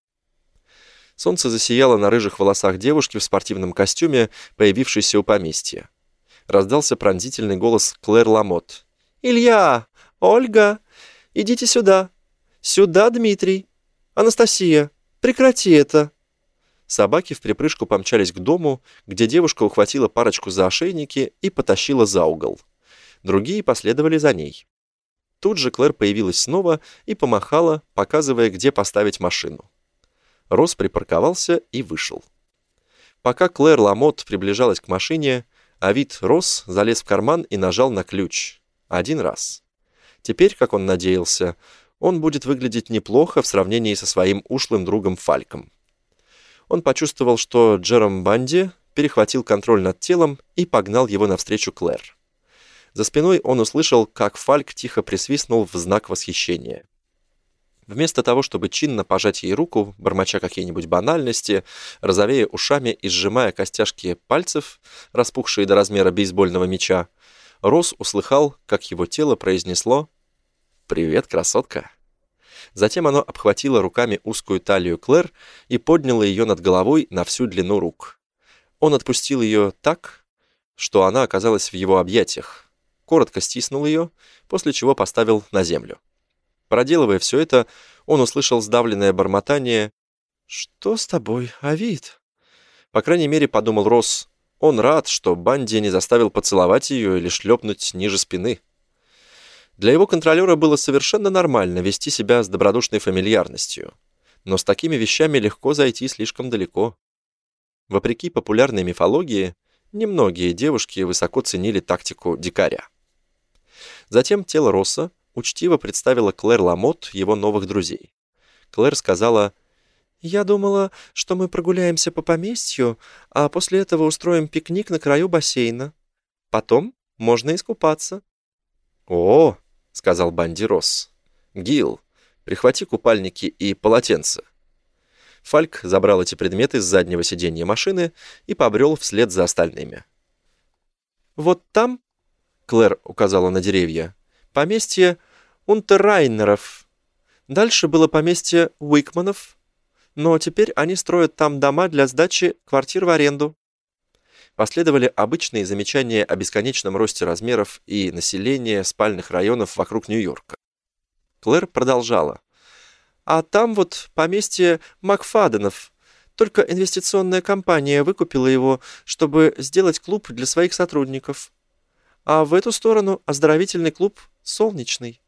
Солнце засияло на рыжих волосах девушки в спортивном костюме, появившейся у поместья. Раздался пронзительный голос Клэр Ламотт. «Илья! Ольга! Идите сюда! Сюда, Дмитрий! Анастасия! Прекрати это!» Собаки вприпрыжку помчались к дому, где девушка ухватила парочку за ошейники и потащила за угол. Другие последовали за ней. Тут же Клэр появилась снова и помахала, показывая, где поставить машину. Росс припарковался и вышел. Пока Клэр Ламотт приближалась к машине, Авит Росс залез в карман и нажал на ключ. 1 раз. Теперь, как он надеялся, он будет выглядеть неплохо в сравнении со своим ушлым другом Фальком. Он почувствовал, что Джером Банди перехватил контроль над телом и погнал его навстречу Клэр. За спиной он услышал, как Фальк тихо присвистнул в знак восхищения. Вместо того, чтобы чинно пожать ей руку, бормоча какие-нибудь банальности, розовея ушами и сжимая костяшки пальцев, распухшие до размера бейсбольного мяча, Росс услыхал, как его тело произнесло «Привет, красотка». Затем оно обхватило руками узкую талию Клэр и подняло ее над головой на всю длину рук. Он отпустил ее так, что она оказалась в его объятиях, коротко стиснул ее, после чего поставил на землю. Проделывая все это, он услышал сдавленное бормотание «Что с тобой, Авид?» По крайней мере, подумал Росс, он рад, что Банди не заставил поцеловать ее или шлепнуть ниже спины. Для его контролера было совершенно нормально вести себя с добродушной фамильярностью, но с такими вещами легко зайти слишком далеко. Вопреки популярной мифологии, немногие девушки высоко ценили тактику дикаря. Затем тело Росса учтиво представило Клэр Ламотт его новых друзей. Клэр сказала: «Я думала, что мы прогуляемся по поместью, а после этого устроим пикник на краю бассейна. Потом можно искупаться». «О!» — сказал Банди Росс. «Гил, прихвати купальники и полотенце». Фальк забрал эти предметы с заднего сиденья машины и побрел вслед за остальными. «Вот там», — Клэр указала на деревья, — «поместье Унтеррайнеров. Дальше было поместье Уикманов, но теперь они строят там дома для сдачи квартир в аренду». Последовали обычные замечания о бесконечном росте размеров и населения спальных районов вокруг Нью-Йорка. Клэр продолжала. «А там вот поместье Макфаденов. Только инвестиционная компания выкупила его, чтобы сделать клуб для своих сотрудников. А в эту сторону оздоровительный клуб «Солнечный».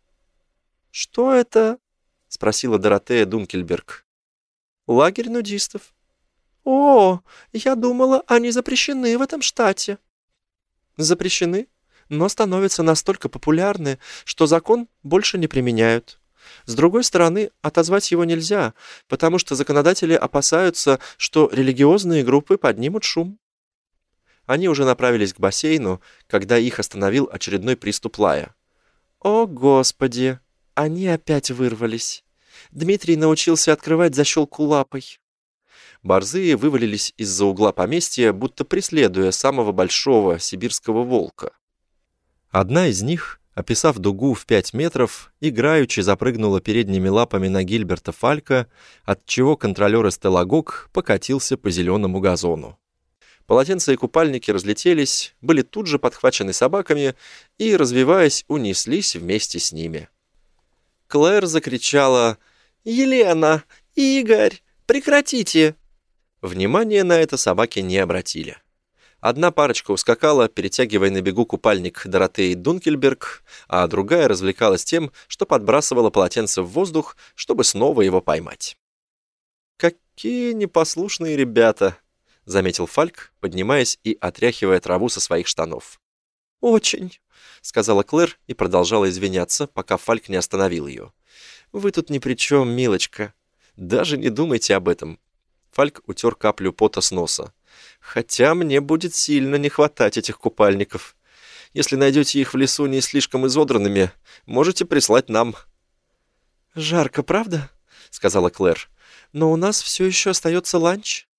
«Что это?» — спросила Доротея Дункельберг. «Лагерь нудистов». «О, я думала, они запрещены в этом штате». «Запрещены, но становятся настолько популярны, что закон больше не применяют. С другой стороны, отозвать его нельзя, потому что законодатели опасаются, что религиозные группы поднимут шум». Они уже направились к бассейну, когда их остановил очередной приступ лая. «О, Господи! Они опять вырвались. Дмитрий научился открывать защелку лапой». Борзые вывалились из-за угла поместья, будто преследуя самого большого сибирского волка. Одна из них, описав дугу в 5 метров, играючи запрыгнула передними лапами на Гильберта Фалька, отчего контролер Эстелагок покатился по зеленому газону. Полотенца и купальники разлетелись, были тут же подхвачены собаками и, развиваясь, унеслись вместе с ними. Клэр закричала: «Елена! Игорь! Прекратите!» Внимания на это собаки не обратили. Одна парочка ускакала, перетягивая на бегу купальник Доротеи Дункельберг, а другая развлекалась тем, что подбрасывала полотенце в воздух, чтобы снова его поймать. «Какие непослушные ребята!» — заметил Фальк, поднимаясь и отряхивая траву со своих штанов. «Очень», — сказала Клэр и продолжала извиняться, пока Фальк не остановил ее. «Вы тут ни при чем, милочка. Даже не думайте об этом». Фальк утер каплю пота с носа. «Хотя мне будет сильно не хватать этих купальников. Если найдете их в лесу не слишком изодранными, можете прислать нам». «Жарко, правда?» — сказала Клэр. «Но у нас все еще остается ланч».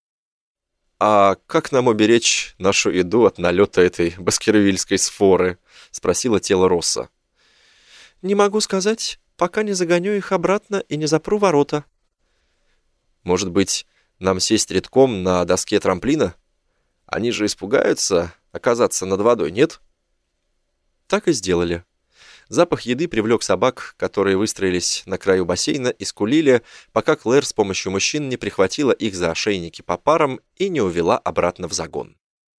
«А как нам уберечь нашу еду от налета этой баскервильской сфоры?» — спросило тело Росса. «Не могу сказать, пока не загоню их обратно и не запру ворота». «Может быть, нам сесть редком на доске трамплина? Они же испугаются оказаться над водой, нет?» Так и сделали. Запах еды привлек собак, которые выстроились на краю бассейна и скулили, пока Клэр с помощью мужчин не прихватила их за ошейники по парам и не увела обратно в загон.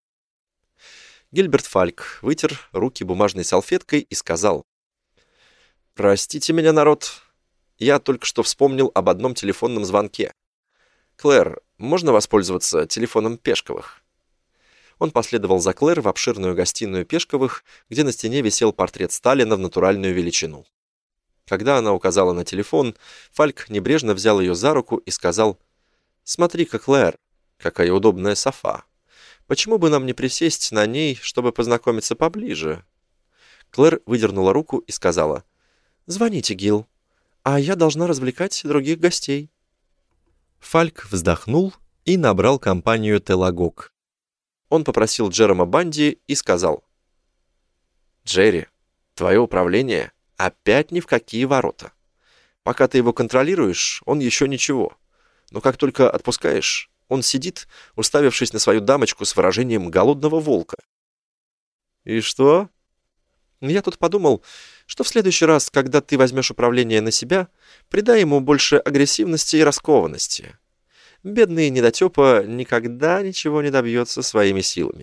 Гильберт Фальк вытер руки бумажной салфеткой и сказал: «Простите меня, народ, я только что вспомнил об одном телефонном звонке. Клэр, можно воспользоваться телефоном Пешковых?» Он последовал за Клэр в обширную гостиную Пешковых, где на стене висел портрет Сталина в натуральную величину. Когда она указала на телефон, Фальк небрежно взял ее за руку и сказал: «Смотри-ка, Клэр, какая удобная софа. Почему бы нам не присесть на ней, чтобы познакомиться поближе?» Клэр выдернула руку и сказала: «Звоните, Гил, а я должна развлекать других гостей». Фальк вздохнул и набрал компанию Телагок. Он попросил Джерома Банди и сказал: «Джерри, твое управление опять ни в какие ворота. Пока ты его контролируешь, он еще ничего. Но как только отпускаешь, он сидит, уставившись на свою дамочку с выражением голодного волка. И что? Я тут подумал, что в следующий раз, когда ты возьмешь управление на себя, придай ему больше агрессивности и раскованности. Бедный недотепа никогда ничего не добьется своими силами.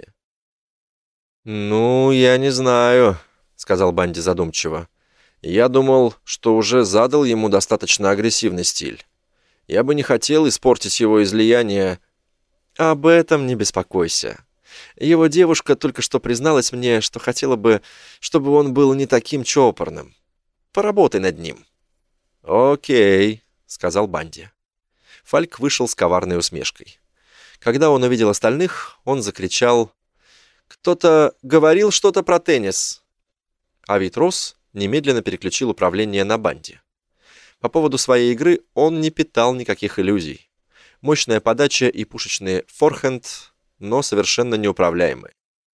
«Ну, я не знаю», — сказал Банди задумчиво. «Я думал, что уже задал ему достаточно агрессивный стиль. Я бы не хотел испортить его излияние». «Об этом не беспокойся. Его девушка только что призналась мне, что хотела бы, чтобы он был не таким чопорным. Поработай над ним». «Окей», — сказал Банди. Фальк вышел с коварной усмешкой. Когда он увидел остальных, он закричал: «Кто-то говорил что-то про теннис». Авит Росс немедленно переключил управление на Банди. По поводу своей игры он не питал никаких иллюзий. Мощная подача и пушечный форхенд, но совершенно неуправляемые.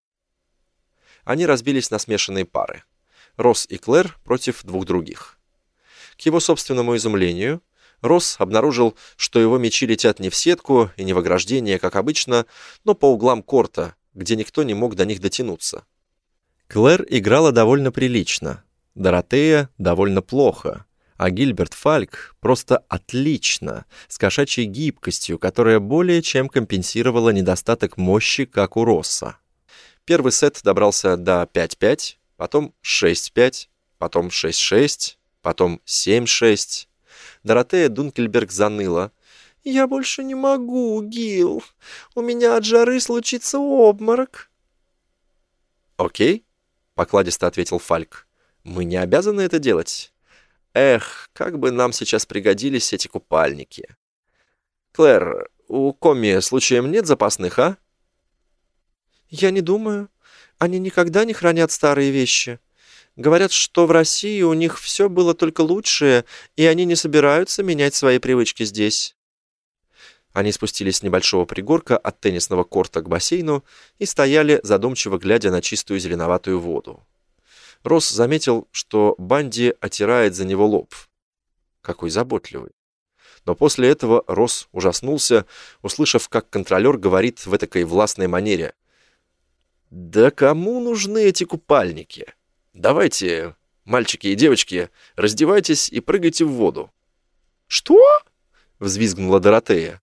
Они разбились на смешанные пары. Росс и Клэр против двух других. К его собственному изумлению, Росс обнаружил, что его мячи летят не в сетку и не в ограждение, как обычно, но по углам корта, где никто не мог до них дотянуться. Клэр играла довольно прилично, Доротея довольно плохо, а Гильберт Фальк просто отлично, с кошачьей гибкостью, которая более чем компенсировала недостаток мощи, как у Росса. Первый сет добрался до 5-5, потом 6-5, потом 6-6, потом 7-6. Доротея Дункельберг заныла. «Я больше не могу, Гил. У меня от жары случится обморок». «Окей», — покладисто ответил Фальк. «Мы не обязаны это делать. Эх, как бы нам сейчас пригодились эти купальники. Клэр, у Комми случаем нет запасных, а?» «Я не думаю. Они никогда не хранят старые вещи. Говорят, что в России у них все было только лучшее, и они не собираются менять свои привычки здесь». Они спустились с небольшого пригорка от теннисного корта к бассейну и стояли, задумчиво глядя на чистую зеленоватую воду. Росс заметил, что Банди отирает за него лоб. Какой заботливый. Но после этого Росс ужаснулся, услышав, как контролер говорит в этакой властной манере: «Да кому нужны эти купальники? Давайте, мальчики и девочки, раздевайтесь и прыгайте в воду». «Что?» — взвизгнула Доротея.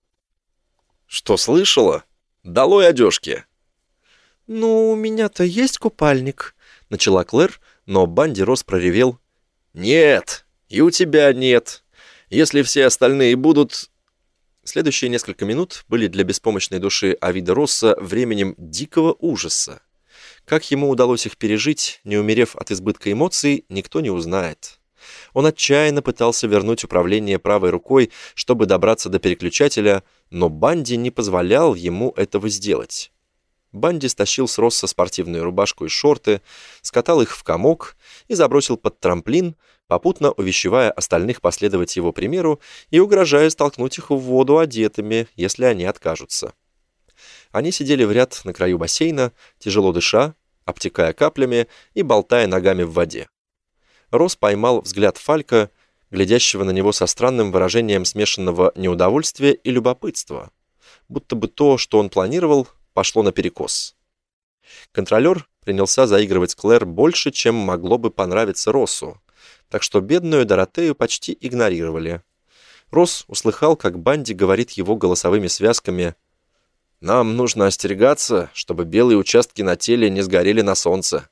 «Что слышала? Долой одежки!» «Ну, у меня-то есть купальник», — начала Клэр, но Банди Росс проревел: «Нет, и у тебя нет. Если все остальные будут...» Следующие несколько минут были для беспомощной души Авида Росса временем дикого ужаса. Как ему удалось их пережить, не умерев от избытка эмоций, никто не узнает. Он отчаянно пытался вернуть управление правой рукой, чтобы добраться до переключателя, но Банди не позволял ему этого сделать. Банди стащил с Росса спортивную рубашку и шорты, скатал их в комок и забросил под трамплин, попутно увещевая остальных последовать его примеру и угрожая столкнуть их в воду одетыми, если они откажутся. Они сидели в ряд на краю бассейна, тяжело дыша, обтекая каплями и болтая ногами в воде. Росс поймал взгляд Фалька, глядящего на него со странным выражением смешанного неудовольствия и любопытства, будто бы то, что он планировал, пошло наперекос. Контролер принялся заигрывать с Клэр больше, чем могло бы понравиться Россу, так что бедную Доротею почти игнорировали. Росс услыхал, как Банди говорит его голосовыми связками: «Нам нужно остерегаться, чтобы белые участки на теле не сгорели на солнце».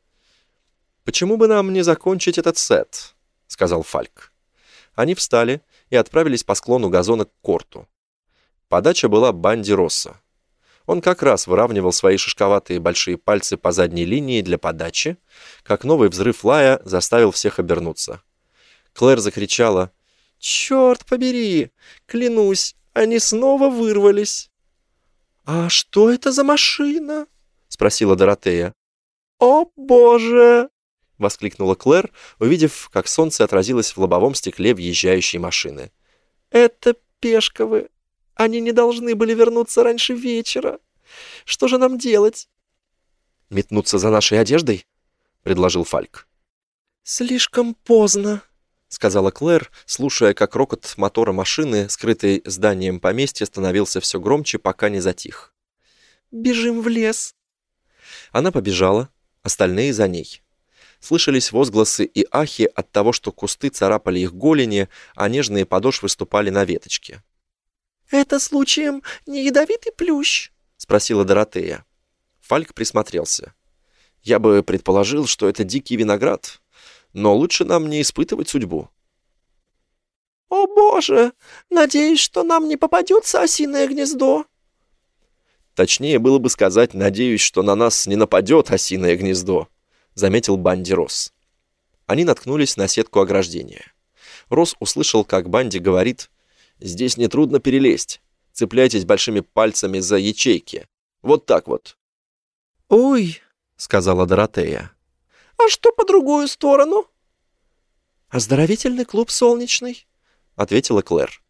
«Почему бы нам не закончить этот сет?» — сказал Фальк. Они встали и отправились по склону газона к корту. Подача была Банди Росса. Он как раз выравнивал свои шишковатые большие пальцы по задней линии для подачи, как новый взрыв лая заставил всех обернуться. Клэр закричала: «Черт побери! Клянусь, они снова вырвались!» «А что это за машина?» — спросила Доротея. «О, боже!» — воскликнула Клэр, увидев, как солнце отразилось в лобовом стекле въезжающей машины. «Это Пешковы. Они не должны были вернуться раньше вечера. Что же нам делать?» «Метнуться за нашей одеждой?» — предложил Фальк.
«Слишком поздно», — сказала Клэр, слушая, как рокот мотора машины, скрытой зданием поместья, становился все громче, пока не затих. «Бежим в лес». Она побежала, остальные за ней. Слышались возгласы и ахи от того, что кусты царапали их голени, а нежные подошвы ступали на веточки. «Это случаем не ядовитый плющ?» — спросила Доротея. Фальк присмотрелся. «Я бы предположил, что это дикий виноград, но лучше нам не испытывать судьбу». «О боже! Надеюсь, что нам не попадется осиное гнездо».
«Точнее было бы сказать, надеюсь, что на нас не нападет осиное гнездо», — заметил Банди Росс. Они наткнулись на сетку ограждения. Росс услышал, как Банди говорит: «Здесь нетрудно перелезть. Цепляйтесь большими пальцами за ячейки. Вот так вот».
«Ой», — сказала Доротея. «А что по другую сторону?» «Оздоровительный клуб «Солнечный», — ответила Клэр.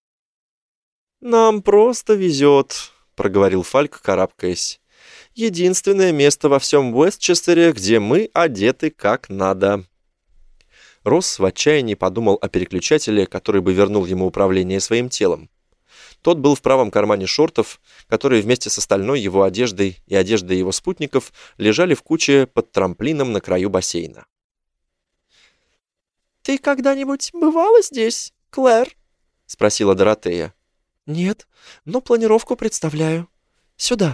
«Нам просто везет», — проговорил Фальк, карабкаясь. «Единственное место во всем Уэстчестере, где мы одеты как надо». Росс в отчаянии подумал о переключателе, который бы вернул ему управление своим телом. Тот был в правом кармане шортов, которые вместе с остальной его одеждой и одеждой его спутников лежали в куче под трамплином на краю бассейна. «Ты когда-нибудь бывала здесь, Клэр?» — спросила Доротея. «Нет, но планировку представляю. Сюда».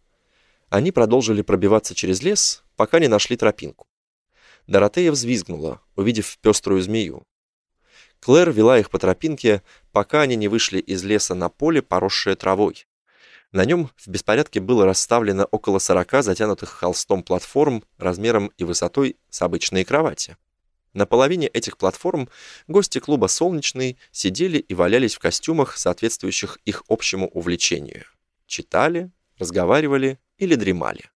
Они продолжили пробиваться через лес, пока не нашли тропинку. Доротея взвизгнула, увидев пеструю змею. Клэр вела их по тропинке, пока они не вышли из леса на поле, поросшее травой. На нем в беспорядке было расставлено около 40 затянутых холстом платформ размером и высотой с обычные кровати. На половине этих платформ гости клуба «Солнечный» сидели и валялись в костюмах, соответствующих их общему увлечению. Читали, разговаривали или дремали.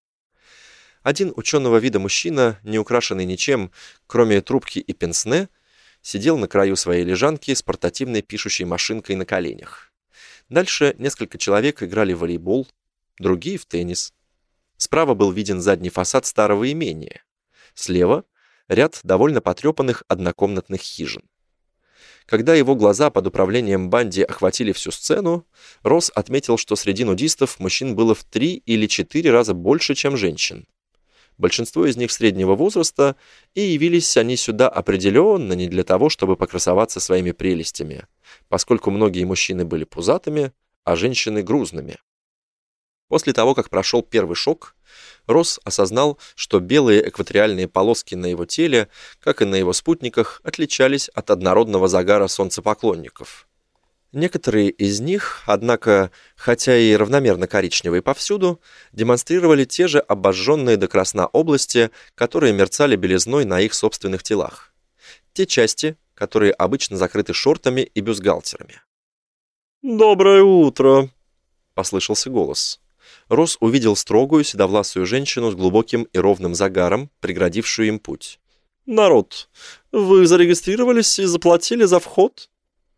Один ученого вида мужчина, не украшенный ничем, кроме трубки и пенсне, сидел на краю своей лежанки с портативной пишущей машинкой на коленях. Дальше несколько человек играли в волейбол, другие в теннис. Справа был виден задний фасад старого имения. Слева — ряд довольно потрепанных однокомнатных хижин. Когда его глаза под управлением Банди охватили всю сцену, Росс отметил, что среди нудистов мужчин было в 3 или 4 раза больше, чем женщин. Большинство из них среднего возраста, и явились они сюда определенно не для того, чтобы покрасоваться своими прелестями, поскольку многие мужчины были пузатыми, а женщины грузными. После того, как прошел первый шок, Росс осознал, что белые экваториальные полоски на его теле, как и на его спутниках, отличались от однородного загара солнцепоклонников. Некоторые из них, однако, хотя и равномерно коричневые повсюду, демонстрировали те же обожженные до красна области, которые мерцали белизной на их собственных телах. Те части, которые обычно закрыты шортами и бюстгальтерами. «Доброе утро!» — послышался голос. Росс увидел строгую седовласую женщину с глубоким и ровным загаром, преградившую им путь. «Народ, вы зарегистрировались и заплатили за вход?»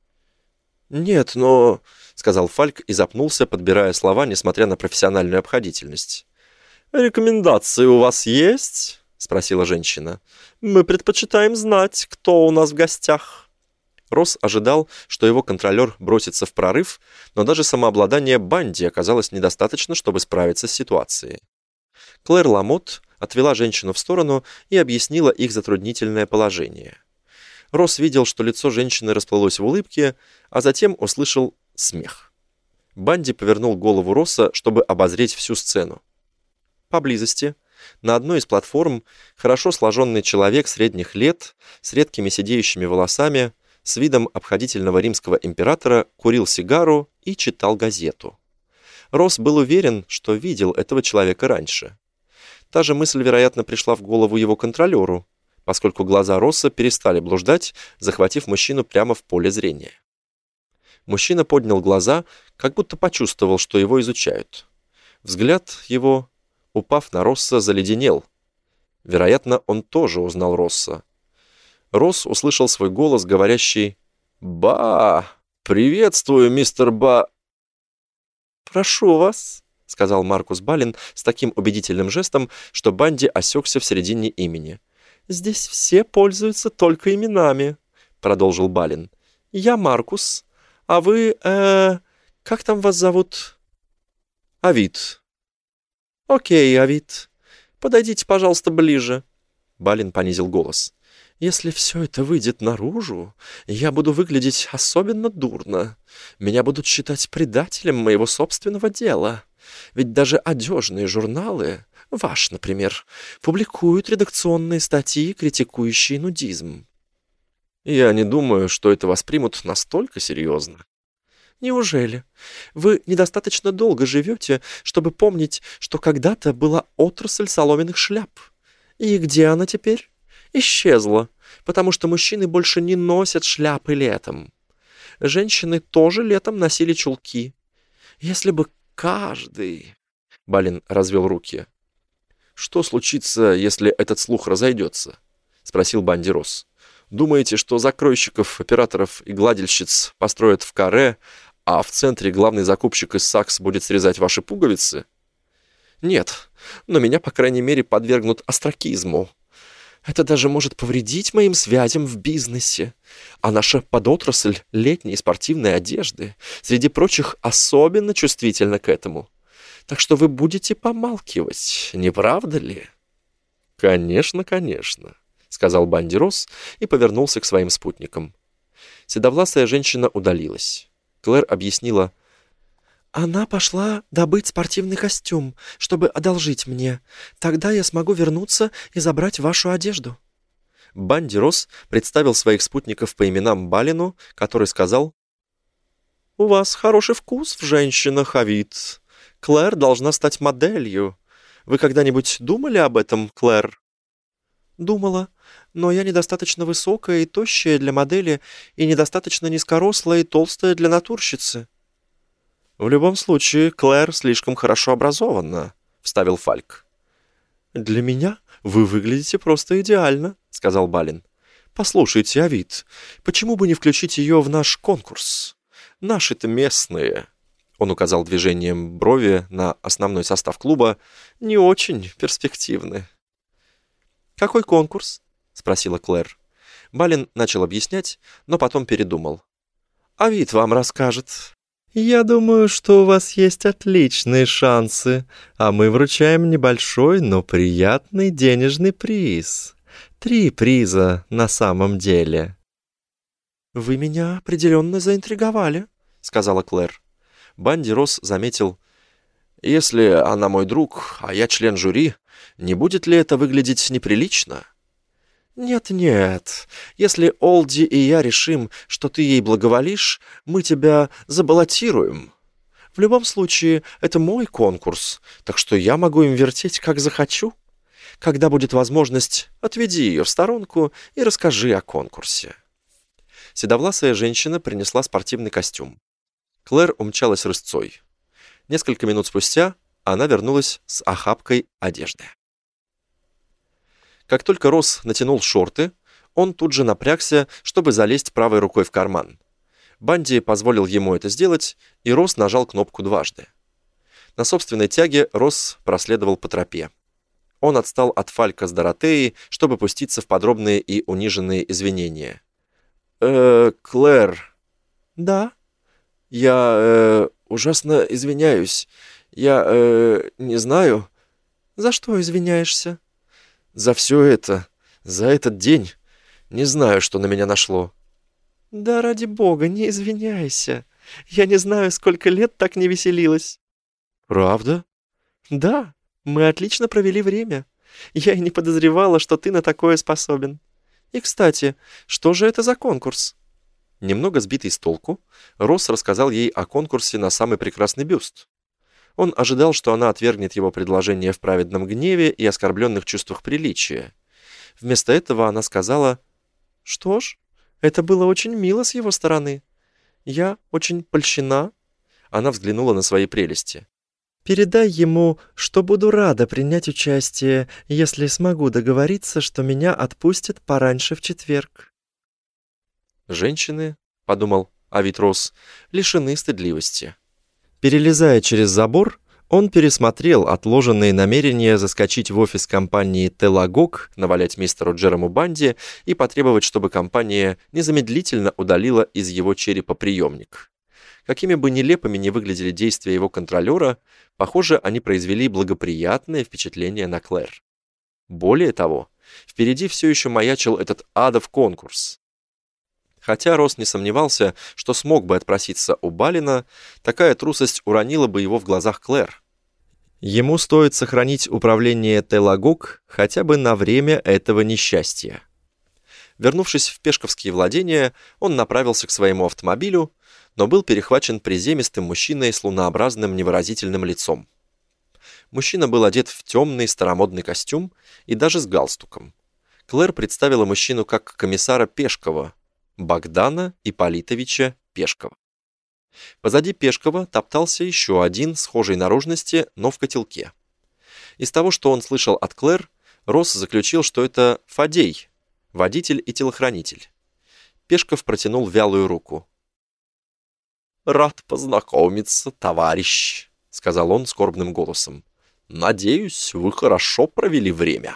«Нет, но...» — сказал Фальк и запнулся, подбирая слова, несмотря на профессиональную обходительность. «Рекомендации у вас есть?» — спросила женщина. «Мы предпочитаем знать, кто у нас в гостях». Росс ожидал, что его контролер бросится в прорыв, но даже самообладание Банди оказалось недостаточно, чтобы справиться с ситуацией. Клэр Ламотт отвела женщину в сторону и объяснила их затруднительное положение. Росс видел, что лицо женщины расплылось в улыбке, а затем услышал смех. Банди повернул голову Росса, чтобы обозреть всю сцену. Поблизости, на одной из платформ, хорошо сложенный человек средних лет, с редкими сидеющими волосами, с видом обходительного римского императора, курил сигару и читал газету. Росс был уверен, что видел этого человека раньше. Та же мысль, вероятно, пришла в голову его контролеру, поскольку глаза Росса перестали блуждать, захватив мужчину прямо в поле зрения. Мужчина поднял глаза, как будто почувствовал, что его изучают. Взгляд его, упав на Росса, заледенел. Вероятно, он тоже узнал Росса. Росс услышал свой голос, говорящий: «Ба! Приветствую, мистер Ба!» «Прошу вас», — сказал Маркус Балин с таким убедительным жестом, что Банди осекся в середине имени.
«Здесь все пользуются только именами», — продолжил Балин. «Я Маркус, а вы, как там вас зовут?» «Авид». «Окей, Авид. Подойдите, пожалуйста, ближе». Балин понизил голос. «Если все это выйдет наружу, я буду выглядеть особенно дурно. Меня будут считать предателем моего собственного дела. Ведь даже одежные журналы, ваш, например, публикуют редакционные статьи, критикующие нудизм». «Я не думаю, что это воспримут настолько серьезно». «Неужели? Вы недостаточно долго живете, чтобы помнить, что когда-то была отрасль соломенных шляп. И где она теперь? Исчезла, потому что мужчины больше не носят шляпы летом. Женщины тоже летом носили чулки. Если бы каждый...» Балин развел руки. «Что случится, если этот слух разойдется?» — спросил Бандерос. «Думаете, что закройщиков, операторов и гладильщиц построят в каре, а в центре главный закупщик из Сакс будет срезать ваши пуговицы?» «Нет, но меня, по крайней мере, подвергнут остракизму. Это даже может повредить моим связям в бизнесе. А наша подотрасль летней спортивной одежды, среди прочих, особенно чувствительна к этому. Так что вы будете помалкивать, не правда ли?» «Конечно, конечно», — сказал Бандерос и повернулся к своим спутникам. Седовласая женщина удалилась. Клэр объяснила: «Она пошла добыть спортивный костюм, чтобы одолжить мне. Тогда я смогу вернуться и забрать вашу одежду». Бандерос представил своих спутников по именам Балину, который сказал: «У вас хороший вкус в женщинах, Авид. Клэр должна стать моделью. Вы когда-нибудь думали об этом, Клэр?» «Думала, но я недостаточно высокая и тощая для модели и недостаточно низкорослая и толстая для натурщицы». «В любом случае, Клэр слишком хорошо образована», — вставил Фальк. «Для меня вы выглядите просто идеально», — сказал Балин. «Послушайте, Авид, почему бы не включить ее в наш конкурс? Наши-то местные», — он указал движением брови на основной состав клуба, — «не очень перспективны». «Какой конкурс?» — спросила Клэр. Балин начал объяснять, но потом передумал. «Авид вам расскажет». «Я думаю, что у вас есть отличные шансы, а мы вручаем небольшой, но приятный денежный приз. 3 приза на самом деле». «Вы меня определенно заинтриговали», — сказала Клэр. Бандерос заметил: «Если она мой друг, а я член жюри, не будет ли это выглядеть неприлично?» «Нет-нет, если Олди и я решим, что ты ей благоволишь, мы тебя забаллотируем. В любом случае, это мой конкурс, так что я могу им вертеть, как захочу. Когда будет возможность, отведи ее в сторонку и расскажи о конкурсе». Седовласая женщина принесла спортивный костюм. Клэр умчалась рысцой. Несколько минут спустя она вернулась с охапкой одежды. Как только Росс натянул шорты, он тут же напрягся, чтобы залезть правой рукой в карман. Банди позволил ему это сделать, и Росс нажал кнопку дважды. На собственной тяге Росс проследовал по тропе. Он отстал от Фалька с Доротеей, чтобы пуститься в подробные и униженные извинения. «Клэр». «Да?» «Я, ужасно извиняюсь. Я, не знаю». «За что извиняешься?» «За все это. За этот день. Не знаю, что на меня нашло». «Да ради бога, не извиняйся. Я не знаю, сколько лет так не веселилась». «Правда?» «Да, мы отлично провели время. Я и не подозревала, что ты на такое способен. И, кстати, что же это за конкурс?» Немного сбитый с толку, Росс рассказал ей о конкурсе на самый прекрасный бюст. Он ожидал, что она отвергнет его предложение в праведном гневе и оскорбленных чувствах приличия. Вместо этого она сказала: «Что ж, это было очень мило с его стороны. Я очень польщена». Она взглянула на свои прелести. «Передай ему, что буду рада принять участие, если смогу договориться, что меня отпустят пораньше в четверг». «Женщины, — подумал Авид Росс, — лишены стыдливости». Перелезая через забор,
Он пересмотрел отложенные намерения заскочить в офис компании «Телагок», навалять мистеру Джерому Банди и потребовать, чтобы компания незамедлительно удалила из его черепа приемник. Какими бы нелепыми ни выглядели действия его контролера, похоже, они произвели благоприятное впечатление на Клэр. Более того, впереди все еще маячил этот адов конкурс. Хотя Росс не сомневался, что смог бы отпроситься у Балина, такая трусость уронила бы его в глазах Клэр. Ему стоит сохранить управление Телагок хотя бы на время этого несчастья. Вернувшись в пешковские владения, он направился к своему автомобилю, но был перехвачен приземистым мужчиной с лунообразным невыразительным лицом. Мужчина был одет в темный старомодный костюм и даже с галстуком. Клэр представила мужчину как комиссара Пешкова, Богдана Ипполитовича Пешкова. Позади Пешкова топтался еще один схожей наружности, но в котелке. Из того, что он слышал от Клэр, Росс заключил, что это Фадей, водитель и телохранитель. Пешков протянул вялую руку. «Рад познакомиться, товарищ», — сказал он скорбным голосом. «Надеюсь, вы хорошо провели время».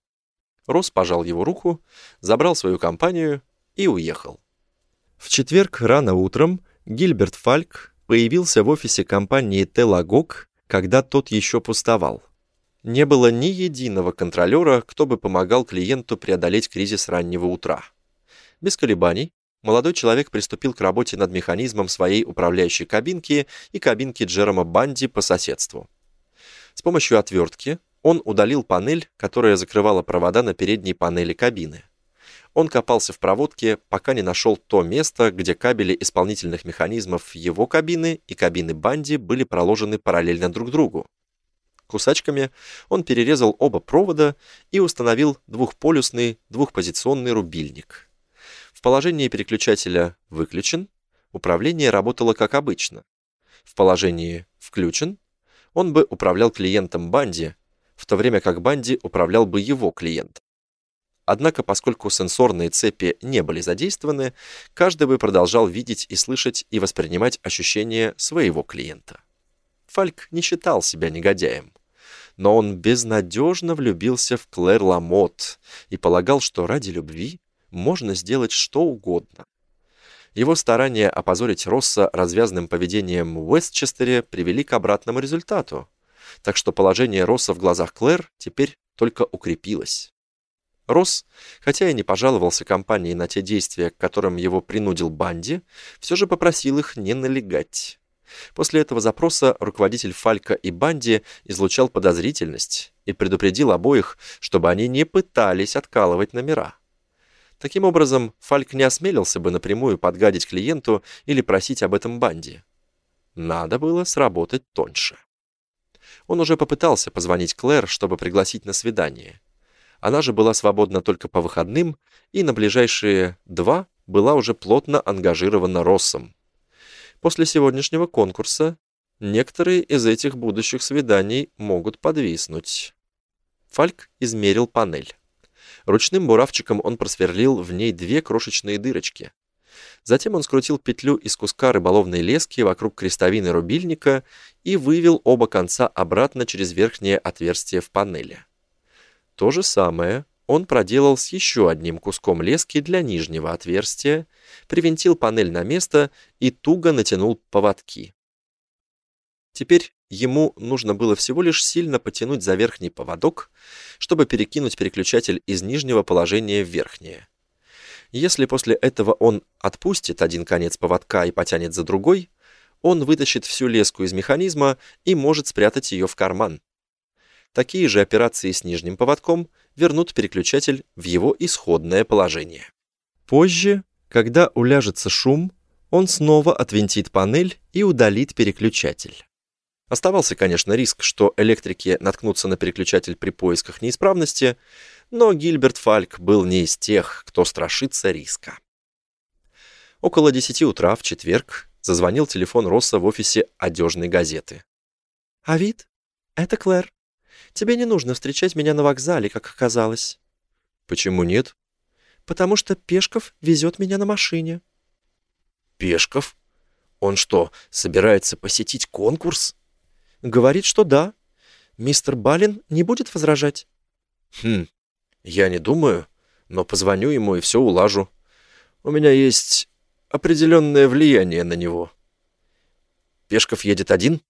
Росс пожал его руку, забрал свою компанию и уехал. В четверг рано утром Гильберт Фальк появился в офисе компании «Телагок», когда тот еще пустовал. Не было ни единого контролера, кто бы помогал клиенту преодолеть кризис раннего утра. Без колебаний молодой человек приступил к работе над механизмом своей управляющей кабинки и кабинки Джерома Банди по соседству. С помощью отвертки он удалил панель, которая закрывала провода на передней панели кабины. Он копался в проводке, пока не нашел то место, где кабели исполнительных механизмов его кабины и кабины Банди были проложены параллельно друг другу. Кусачками он перерезал оба провода и установил двухполюсный двухпозиционный рубильник. В положении переключателя «выключен» управление работало как обычно. В положении «включен» он бы управлял клиентом Банди, в то время как Банди управлял бы его клиентом. Однако, поскольку сенсорные цепи не были задействованы, каждый бы продолжал видеть и слышать и воспринимать ощущения своего клиента. Фальк не считал себя негодяем, но он безнадежно влюбился в Клэр Ламотт и полагал, что ради любви можно сделать что угодно. Его старания опозорить Росса развязным поведением в Уэстчестере привели к обратному результату, так что положение Росса в глазах Клэр теперь только укрепилось. Росс, хотя и не пожаловался компании на те действия, к которым его принудил Банди, все же попросил их не налегать. После этого запроса руководитель Фалька и Банди излучал подозрительность и предупредил обоих, чтобы они не пытались откалывать номера. Таким образом, Фальк не осмелился бы напрямую подгадить клиенту или просить об этом Банди. Надо было сработать тоньше. Он уже попытался позвонить Клэр, чтобы пригласить на свидание. Она же была свободна только по выходным, и на ближайшие 2 была уже плотно ангажирована Россом. После сегодняшнего конкурса некоторые из этих будущих свиданий могут подвиснуть. Фальк измерил панель. Ручным буравчиком он просверлил в ней 2 крошечные дырочки. Затем он скрутил петлю из куска рыболовной лески вокруг крестовины рубильника и вывел оба конца обратно через верхнее отверстие в панели. То же самое он проделал с еще одним куском лески для нижнего отверстия, привинтил панель на место и туго натянул поводки. Теперь ему нужно было всего лишь сильно потянуть за верхний поводок, чтобы перекинуть переключатель из нижнего положения в верхнее. Если после этого он отпустит один конец поводка и потянет за другой, он вытащит всю леску из механизма и может спрятать ее в карман. Такие же операции с нижним поводком вернут переключатель в его исходное положение. Позже, когда уляжется шум, он снова отвинтит панель и удалит переключатель. Оставался, конечно, риск, что электрики наткнутся на переключатель при поисках неисправности, но Гильберт Фальк был не из тех, кто страшится риска. Около 10 утра в четверг зазвонил телефон Росса в офисе одежной газеты. «Авид, это Клэр. Тебе не нужно встречать меня на вокзале, как оказалось». «Почему нет?» «Потому что Пешков везет меня на машине». «Пешков? Он что, собирается посетить конкурс?» Говорит, что да. Мистер Балин не будет возражать.
Я не думаю, но позвоню ему и все улажу. У меня есть определенное влияние на него. Пешков едет один?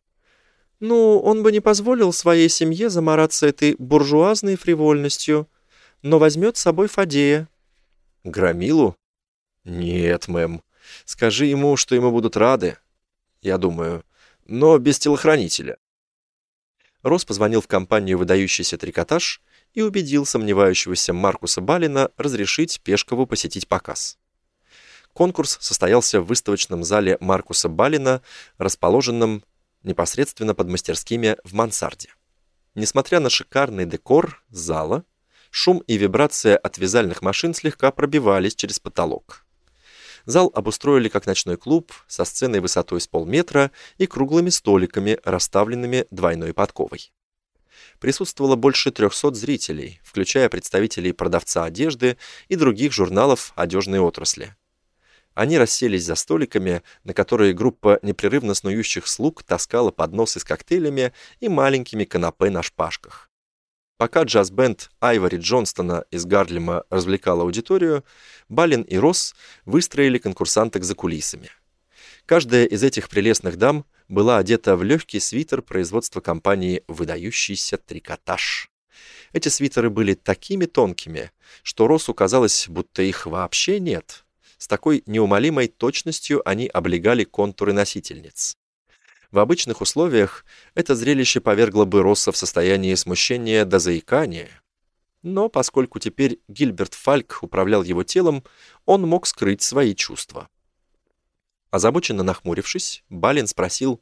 Ну, он бы не позволил своей семье замораться этой буржуазной фривольностью, но возьмет с собой Фадея.
Громилу? Нет, мэм. Скажи ему, что ему будут рады, я думаю, но без телохранителя.
Росс позвонил в компанию «Выдающийся трикотаж» и убедил сомневающегося Маркуса Балина разрешить Пешкову посетить показ. Конкурс состоялся в выставочном зале Маркуса Балина, расположенном непосредственно под мастерскими в мансарде. Несмотря на шикарный декор зала, шум и вибрация от вязальных машин слегка пробивались через потолок. Зал обустроили как ночной клуб со сценой высотой с полметра и круглыми столиками, расставленными двойной подковой. Присутствовало больше 300 зрителей, включая представителей продавца одежды и других журналов одежной отрасли. Они расселись за столиками, на которые группа непрерывно снующих слуг таскала подносы с коктейлями и маленькими канапе на шпажках. Пока джаз-бенд Айвори Джонстона из Гарлема развлекал аудиторию, Балин и Росс выстроили конкурсанток за кулисами. Каждая из этих прелестных дам была одета в легкий свитер производства компании «Выдающийся трикотаж». Эти свитеры были такими тонкими, что Россу казалось, будто их вообще нет. С такой неумолимой точностью они облегали контуры носительниц. В обычных условиях это зрелище повергло бы Росса в состояние смущения до заикания. Но поскольку теперь Гильберт Фальк управлял его телом, он мог скрыть свои чувства. Озабоченно нахмурившись, Балин спросил: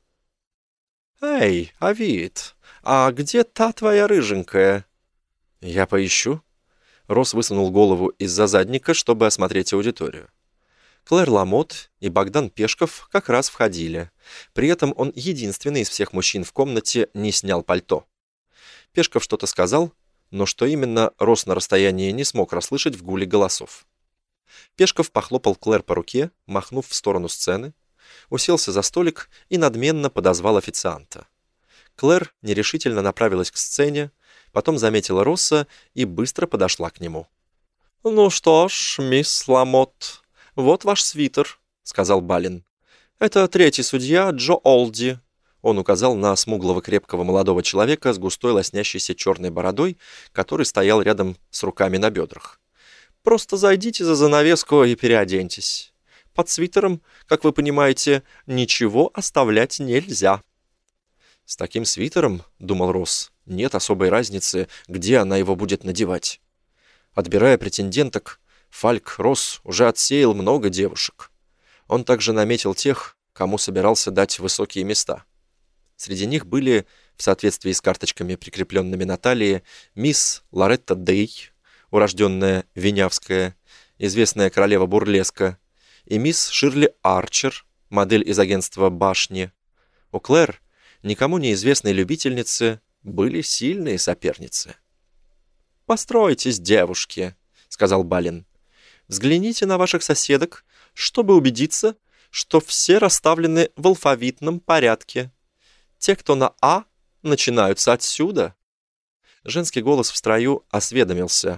«Эй, Авид, а где та твоя рыженькая?» «Я поищу». Росс высунул голову из-за задника, чтобы осмотреть аудиторию. Клэр Ламот и Богдан Пешков как раз входили. При этом он единственный из всех мужчин в комнате не снял пальто. Пешков что-то сказал, но что именно, Росс на расстоянии не смог расслышать в гуле голосов. Пешков похлопал Клэр по руке, махнув в сторону сцены, уселся за столик и надменно подозвал официанта. Клэр нерешительно направилась к сцене, потом заметила Росса и быстро подошла к нему. «Ну что ж, мисс Ламот, вот ваш свитер», — сказал Балин. «Это третий судья Джо Олди». Он указал на смуглого крепкого молодого человека с густой лоснящейся черной бородой, который стоял рядом с руками на бедрах. «Просто зайдите за занавеску и переоденьтесь. Под свитером, как вы понимаете, ничего оставлять нельзя». «С таким свитером, — думал Росс, — нет особой разницы, где она его будет надевать. Отбирая претенденток, Фальк Росс уже отсеял много девушек. Он также наметил тех, кому собирался дать высокие места. Среди них были, в соответствии с карточками, прикрепленными на талии, мисс Лоретта Дей, урожденная Винявская, известная королева бурлеска, и мисс Ширли Арчер, модель из агентства «Башни». У Клэр, никому неизвестной любительницы, были сильные соперницы. «Постройтесь, девушки», — сказал Балин. «Взгляните на ваших соседок, чтобы убедиться, что все расставлены в алфавитном порядке. Те, кто на «А», начинаются отсюда». Женский голос в строю осведомился.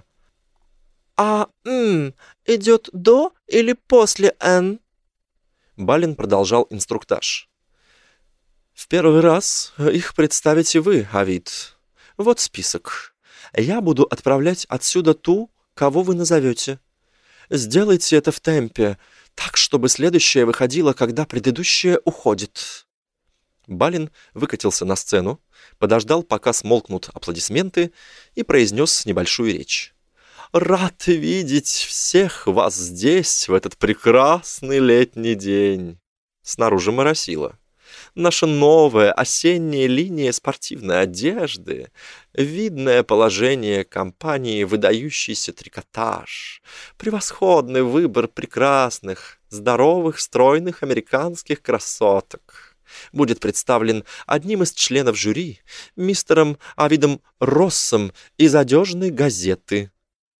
«А идет до или после «Н»?» Балин продолжал инструктаж. «В первый раз их представите вы, Авид. Вот список. Я буду отправлять отсюда ту, кого вы назовете. Сделайте это в темпе, так, чтобы следующее выходило, когда предыдущее уходит». Балин выкатился на сцену, подождал, пока смолкнут аплодисменты, и произнес небольшую речь. «Рад видеть всех вас здесь в этот прекрасный летний день». Снаружи моросило. Наша новая осенняя линия спортивной одежды, видное положение компании «Выдающийся трикотаж», превосходный выбор прекрасных, здоровых, стройных американских красоток будет представлен одним из членов жюри, мистером Авидом Россом из одежной газеты.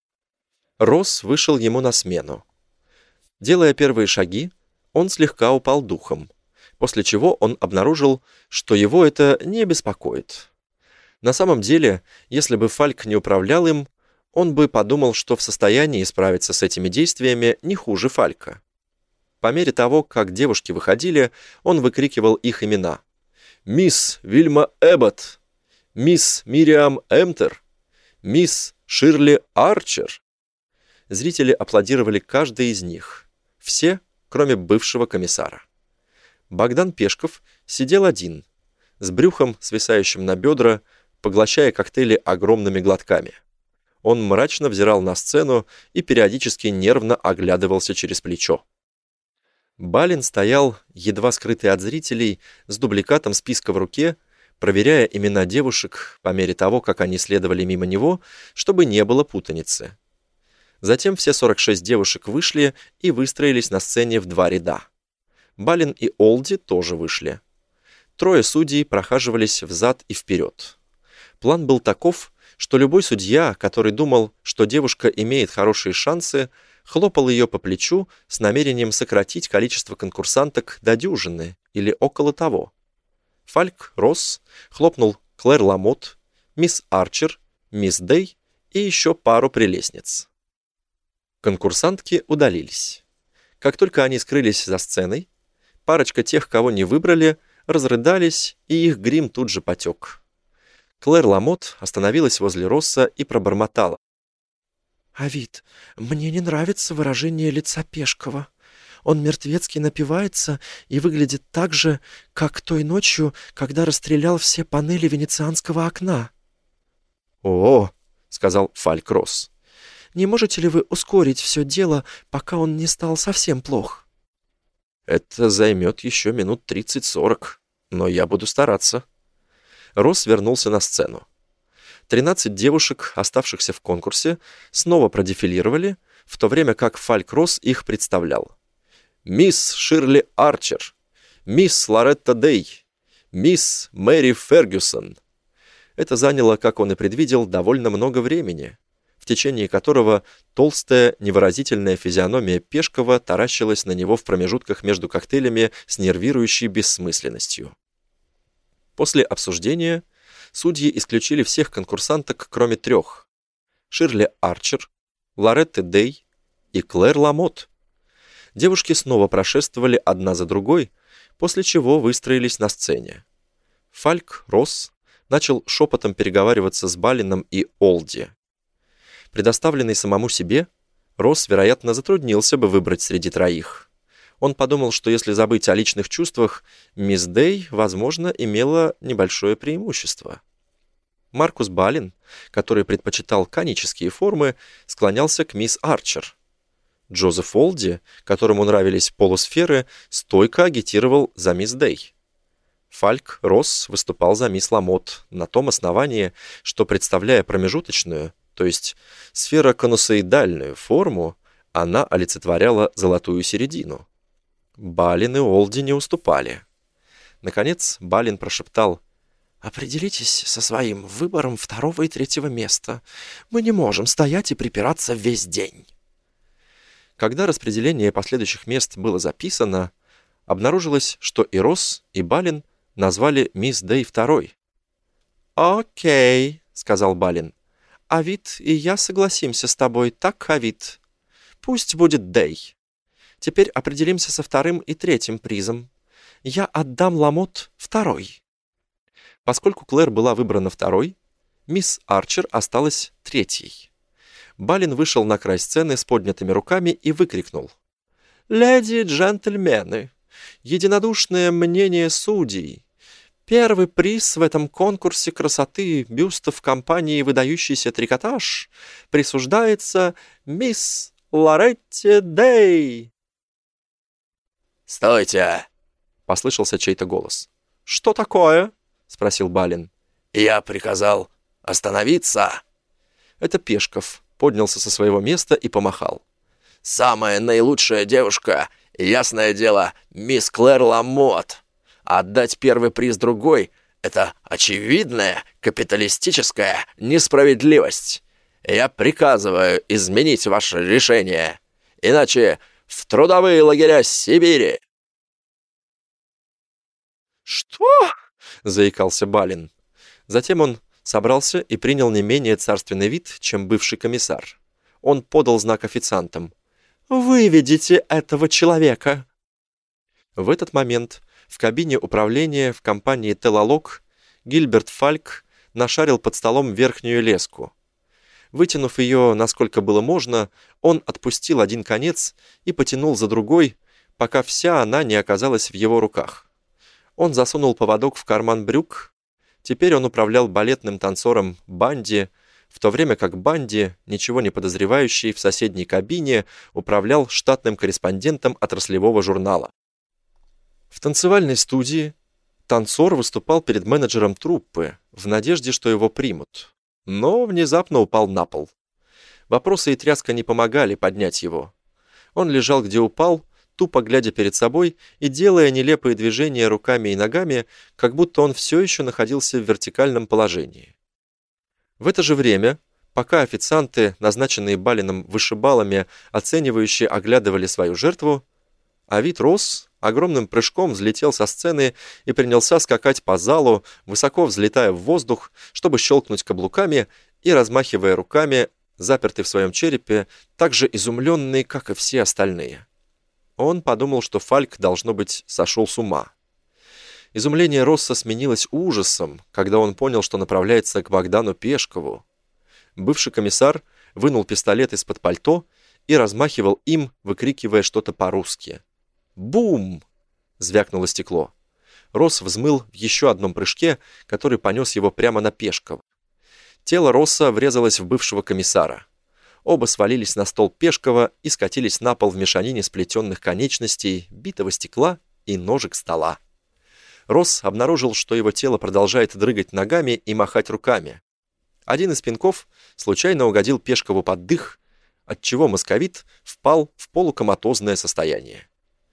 Росс вышел ему на смену. Делая первые шаги, он слегка упал духом. после чего он обнаружил, что его это не беспокоит. На самом деле, если бы Фальк не управлял им, он бы подумал, что в состоянии справиться с этими действиями не хуже Фалька. По мере того, как девушки выходили, он выкрикивал их имена. «Мисс Вильма Эббот! Мисс Мириам Эмтер! Мисс Ширли Арчер!» Зрители аплодировали каждый из них. Все, кроме бывшего комиссара. Богдан Пешков сидел один, с брюхом, свисающим на бедра, поглощая коктейли огромными глотками. Он мрачно взирал на сцену и периодически нервно оглядывался через плечо. Балин стоял, едва скрытый от зрителей, с дубликатом списка в руке, проверяя имена девушек по мере того, как они следовали мимо него, чтобы не было путаницы. Затем все 46 девушек вышли и выстроились на сцене в 2 ряда. Балин и Олди тоже вышли. 3 судей прохаживались взад и вперед. План был таков, что любой судья, который думал, что девушка имеет хорошие шансы, хлопал ее по плечу с намерением сократить количество конкурсанток до дюжины или около того. Фальк Росс хлопнул Клэр Ламотт, мисс Арчер, мисс Дэй и еще пару прелестниц. Конкурсантки удалились. Как только они скрылись за сценой, парочка тех, кого не выбрали, разрыдались, и их грим тут же потек. Клэр Ламотт остановилась возле Росса и пробормотала.
«Авид, мне не нравится выражение лица Пешкова. Он мертвецки напивается и выглядит так же, как той ночью, когда расстрелял все панели венецианского окна».
«О-о», — сказал Фальк Росс.
«Не можете ли вы ускорить все дело, пока он не стал совсем плох?»
«Это займет еще минут 30-40, но я буду стараться». Росс вернулся на сцену. 13 девушек, оставшихся в конкурсе, снова продефилировали, в то время как Фальк Росс их представлял. Мисс Ширли Арчер, мисс Лоретта Дэй, мисс Мэри Фергюсон. Это заняло, как он и предвидел, довольно много времени, в течение которого толстая, невыразительная физиономия Пешкова таращилась на него в промежутках между коктейлями с нервирующей бессмысленностью. После обсуждения судьи исключили всех конкурсанток, кроме 3: Ширли Арчер, Лоретты Дэй и Клэр Ламотт. Девушки снова прошествовали одна за другой, после чего выстроились на сцене. Фальк Росс начал шепотом переговариваться с Балином и Олди. Предоставленный самому себе, Росс, вероятно, затруднился бы выбрать среди 3. Он подумал, что если забыть о личных чувствах, мисс Дэй, возможно, имела небольшое преимущество. Маркус Балин, который предпочитал конические формы, склонялся к мисс Арчер. Джозеф Олди, которому нравились полусферы, стойко агитировал за мисс Дэй. Фальк Росс выступал за мисс Ламотт на том основании, что, представляя промежуточную, то есть сферо-конусоидальную форму, она олицетворяла золотую середину. Балин и Олди не уступали. Наконец Балин прошептал: «Определитесь со своим выбором 2 и 3 места. Мы не можем стоять и припираться весь день». Когда распределение последующих мест было записано, обнаружилось, что и Росс, и Балин назвали мисс Дэй 2. «Окей», — сказал Балин. «Авид и я согласимся с тобой, так, Авид? Пусть будет Дэй. Теперь определимся со 2 и 3 призом. Я отдам Ламотт 2». Поскольку Клэр была выбрана 2, мисс Арчер осталась 3. Балин вышел на край сцены с поднятыми руками и выкрикнул: «Леди и джентльмены, единодушное мнение судей. Первый приз в этом конкурсе красоты бюстов компании «Выдающийся трикотаж» присуждается мисс Лоретте Дэй». «Стойте!» — послышался чей-то голос.
«Что такое?»
— спросил Балин.
«Я приказал остановиться».
Это Пешков поднялся со своего места и помахал.
«Самая наилучшая девушка, ясное дело, мисс Клэр Ламотт. Отдать первый приз другой — это очевидная капиталистическая несправедливость. Я приказываю изменить ваше решение, иначе в трудовые лагеря Сибири».
«Что?» — заикался Балин. Затем он собрался и принял не менее царственный вид, чем бывший комиссар. Он подал знак официантам. «Выведите этого человека!» В этот момент в кабине управления в компании «Телалог» Гильберт Фальк нашарил под столом верхнюю леску. Вытянув ее, насколько было можно, он отпустил один конец и потянул за другой, пока вся она не оказалась в его руках. Он засунул поводок в карман брюк. Теперь он управлял балетным танцором Банди, в то время как Банди, ничего не подозревающий в соседней кабине, управлял штатным корреспондентом отраслевого журнала. В танцевальной студии танцор выступал перед менеджером труппы в надежде, что его примут, но внезапно упал на пол. Вопросы и тряска не помогали поднять его. Он лежал, где упал, тупо глядя перед собой и делая нелепые движения руками и ногами, как будто он все еще находился в вертикальном положении. В это же время, пока официанты, назначенные Балином вышибалами, оценивающие оглядывали свою жертву, Авит Росс огромным прыжком взлетел со сцены и принялся скакать по залу, высоко взлетая в воздух, чтобы щелкнуть каблуками и размахивая руками, запертый в своем черепе, так же изумленный, как и все остальные. Он подумал, что Фальк, должно быть, сошел с ума. Изумление Росса сменилось ужасом, когда он понял, что направляется к Богдану Пешкову. Бывший комиссар вынул пистолет из-под пальто и размахивал им, выкрикивая что-то по-русски. «Бум!» — звякнуло стекло. Росс взмыл в еще одном прыжке, который понес его прямо на Пешкова. Тело Росса врезалось в бывшего комиссара. Оба свалились на стол Пешкова и скатились на пол в мешанине сплетенных конечностей, битого стекла и ножек стола. Росс обнаружил, что его тело продолжает дрыгать ногами и махать руками. Один из пинков случайно угодил Пешкову под дых, отчего московит впал в полукоматозное состояние.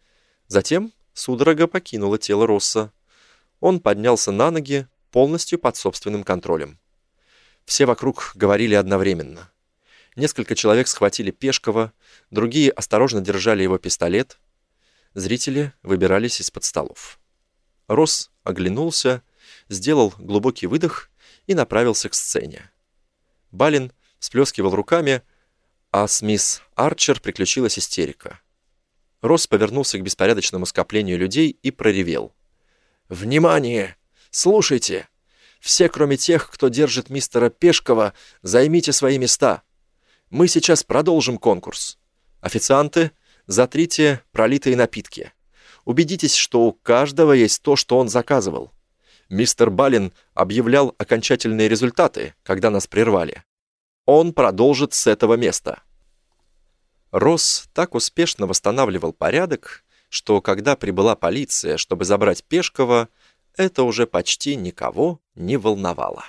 Затем судорога покинула тело Росса. Он поднялся на ноги, полностью под собственным контролем. Все вокруг говорили одновременно. Несколько человек схватили Пешкова, другие осторожно держали его пистолет. Зрители выбирались из-под столов. Росс оглянулся, сделал глубокий выдох и направился к сцене. Балин всплескивал руками, а с мисс Арчер приключилась истерика. Росс повернулся к беспорядочному скоплению людей и проревел. «Внимание! Слушайте! Все, кроме тех, кто держит мистера Пешкова, займите свои места. Мы сейчас продолжим конкурс. Официанты, затрите пролитые напитки. Убедитесь, что у каждого есть то, что он заказывал. Мистер Балин объявлял окончательные результаты, когда нас прервали. Он продолжит с этого места». Росс так успешно восстанавливал порядок, что когда прибыла полиция, чтобы забрать Пешкова, это уже почти никого не волновало.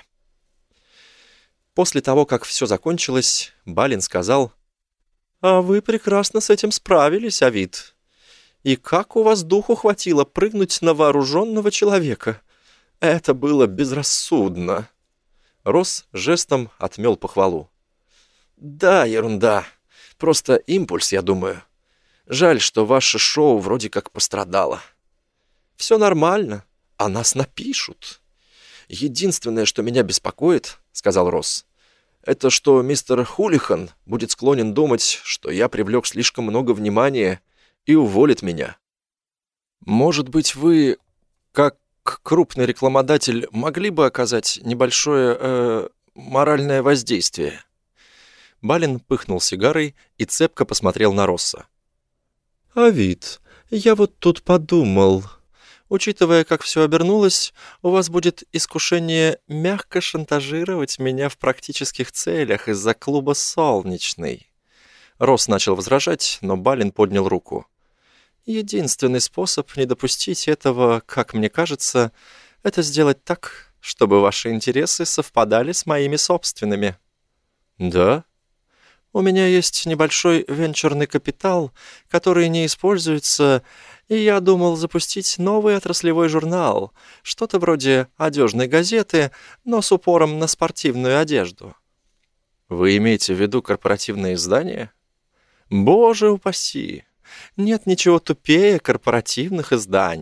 После того, как все закончилось, Балин сказал: «А вы прекрасно с этим справились, Авит. И как у вас духу хватило прыгнуть на вооруженного человека? Это было безрассудно». Росс жестом отмел похвалу. «Да, ерунда. Просто импульс, я думаю. Жаль, что ваше шоу вроде как пострадало». «Все нормально. О нас напишут». «Единственное, что меня беспокоит, — сказал Росс, — это что мистер Хулихан будет склонен думать, что я привлек слишком много внимания и уволит меня. Может быть, вы, как крупный рекламодатель, могли бы оказать небольшое моральное воздействие?» Балин пыхнул сигарой и цепко посмотрел на Росса. «Авит, я вот тут подумал. Учитывая, как все обернулось, у вас будет искушение мягко шантажировать меня в практических целях из-за клуба «Солнечный». Росс начал возражать, но Балин поднял руку. «Единственный способ не допустить этого, как мне кажется, это сделать так, чтобы ваши интересы совпадали с моими собственными». «Да?» «У меня есть небольшой венчурный капитал, который не используется, и я думал запустить новый отраслевой журнал, что-то вроде одежной газеты, но с упором на спортивную одежду». «Вы имеете в виду корпоративное издание?» «Боже упаси! Нет ничего тупее корпоративных изданий.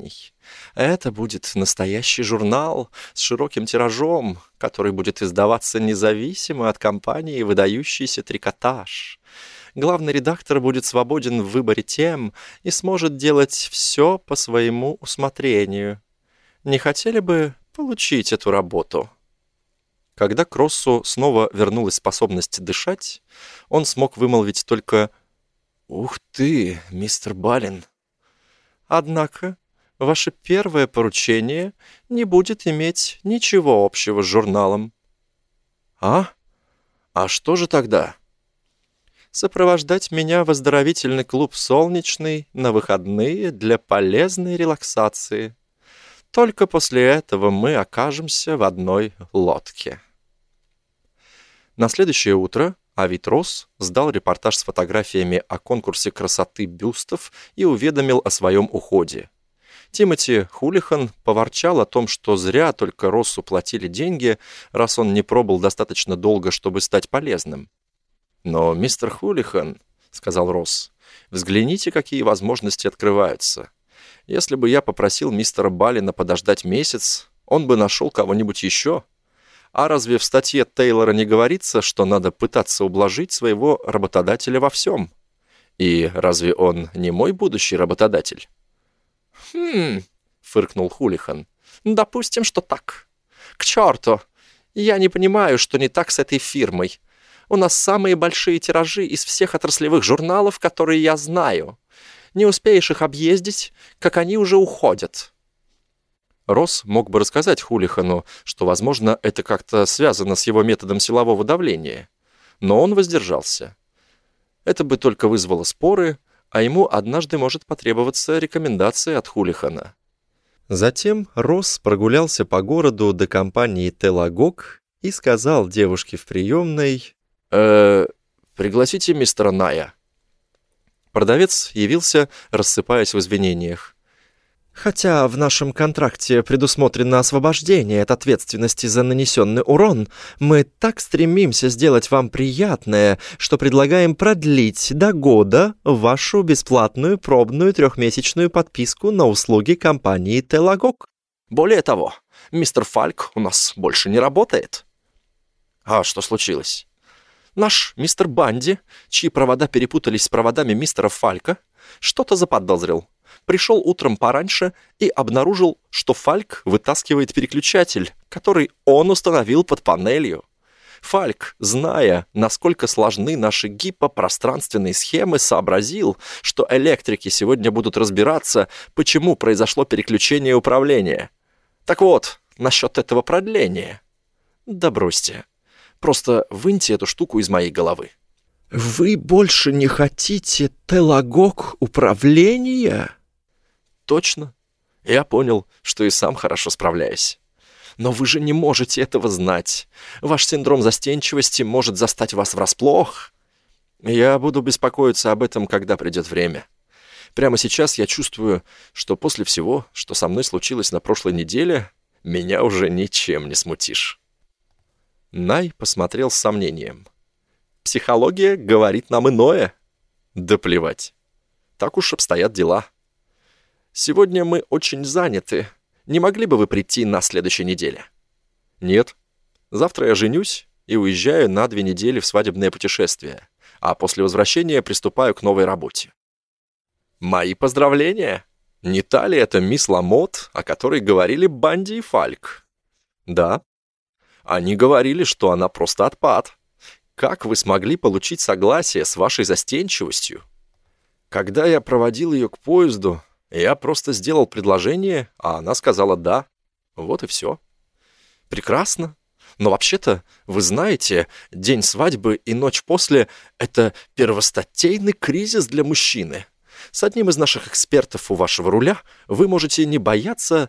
Это будет настоящий журнал с широким тиражом, который будет издаваться независимо от компании «Выдающийся трикотаж». Главный редактор будет свободен в выборе тем и сможет делать все по своему усмотрению. Не хотели бы получить эту работу?» Когда к Россу снова вернулась способность дышать, он смог вымолвить только «Ух ты, мистер Балин!» «Однако ваше первое поручение не будет иметь ничего общего с журналом». «А? А что же тогда?» «Сопровождать меня в оздоровительный клуб «Солнечный» на выходные для полезной релаксации. Только после этого мы окажемся в одной лодке». На следующее утро Авит Росс сдал репортаж с фотографиями о конкурсе красоты бюстов и уведомил о своем уходе. Тимоти Хулихан поворчал о том, что зря только Россу платили деньги, раз он не пробыл достаточно долго, чтобы стать полезным. «Но, мистер Хулихан, — сказал Росс, — взгляните, какие возможности открываются. Если бы я попросил мистера Балина подождать месяц, он бы нашел кого-нибудь еще. А разве в статье Тейлора не говорится, что надо пытаться ублажить своего работодателя во всем? И разве он не мой будущий работодатель?» Фыркнул Хулихан. «Допустим, что так. К черту! Я не понимаю, что не так с этой фирмой. У нас самые большие тиражи из всех отраслевых журналов, которые я знаю. Не успеешь их объездить, как они уже уходят». Росс мог бы рассказать Хулихану, что, возможно, это как-то связано с его методом силового давления. Но он воздержался. Это бы только вызвало споры, а ему однажды может потребоваться рекомендация от Хулихана. Затем Росс прогулялся по городу до компании «Телагок» и сказал девушке в приемной: «Пригласите мистера Ная». Продавец явился, рассыпаясь в извинениях. «Хотя в нашем контракте предусмотрено освобождение от ответственности за нанесенный урон, мы так стремимся сделать вам приятное, что предлагаем продлить до года вашу бесплатную пробную 3-месячную подписку на услуги компании «Телагок». Более того, мистер Фальк у нас больше не работает». «А что случилось?» «Наш мистер Банди, чьи провода перепутались с проводами мистера Фалька, что-то заподозрил. Пришел утром пораньше и обнаружил, что Фальк вытаскивает переключатель, который он установил под панелью. Фальк, зная, насколько сложны наши гипопространственные схемы, сообразил, что электрики сегодня будут разбираться, почему произошло переключение управления. Так вот, насчет этого продления. Да бросьте. Просто выньте эту штуку из моей головы». «Вы больше не хотите Телагок управления?» «Точно. Я понял, что и сам хорошо справляюсь. Но вы же не можете этого знать. Ваш синдром застенчивости может застать вас врасплох. Я буду беспокоиться об этом, когда придет время. Прямо сейчас я чувствую, что после всего, что со мной случилось на прошлой неделе, меня уже ничем не смутишь». Най посмотрел с сомнением. «Психология говорит нам иное». «Да плевать. Так уж обстоят дела. Сегодня мы очень заняты. Не могли бы вы прийти на следующей неделе?» «Нет. Завтра я женюсь и уезжаю на 2 недели в свадебное путешествие, а после возвращения приступаю к новой работе». «Мои поздравления! Не та ли это мисс Ламот, о которой говорили Банди и Фальк?» «Да. Они говорили, что она просто отпад. Как вы смогли получить согласие с вашей застенчивостью?» «Когда я проводил ее к поезду, я просто сделал предложение, а она сказала «да». Вот и все». «Прекрасно. Но вообще-то, вы знаете, день свадьбы и ночь после — это первостатейный кризис для мужчины. С одним из наших экспертов у вашего руля вы можете не бояться...»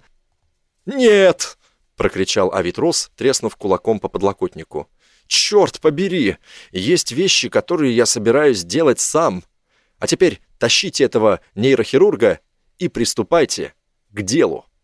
«Нет!» — прокричал Авит Росс, треснув кулаком по подлокотнику. «Черт побери! Есть вещи, которые я собираюсь делать сам. А теперь тащите этого нейрохирурга и приступайте к делу».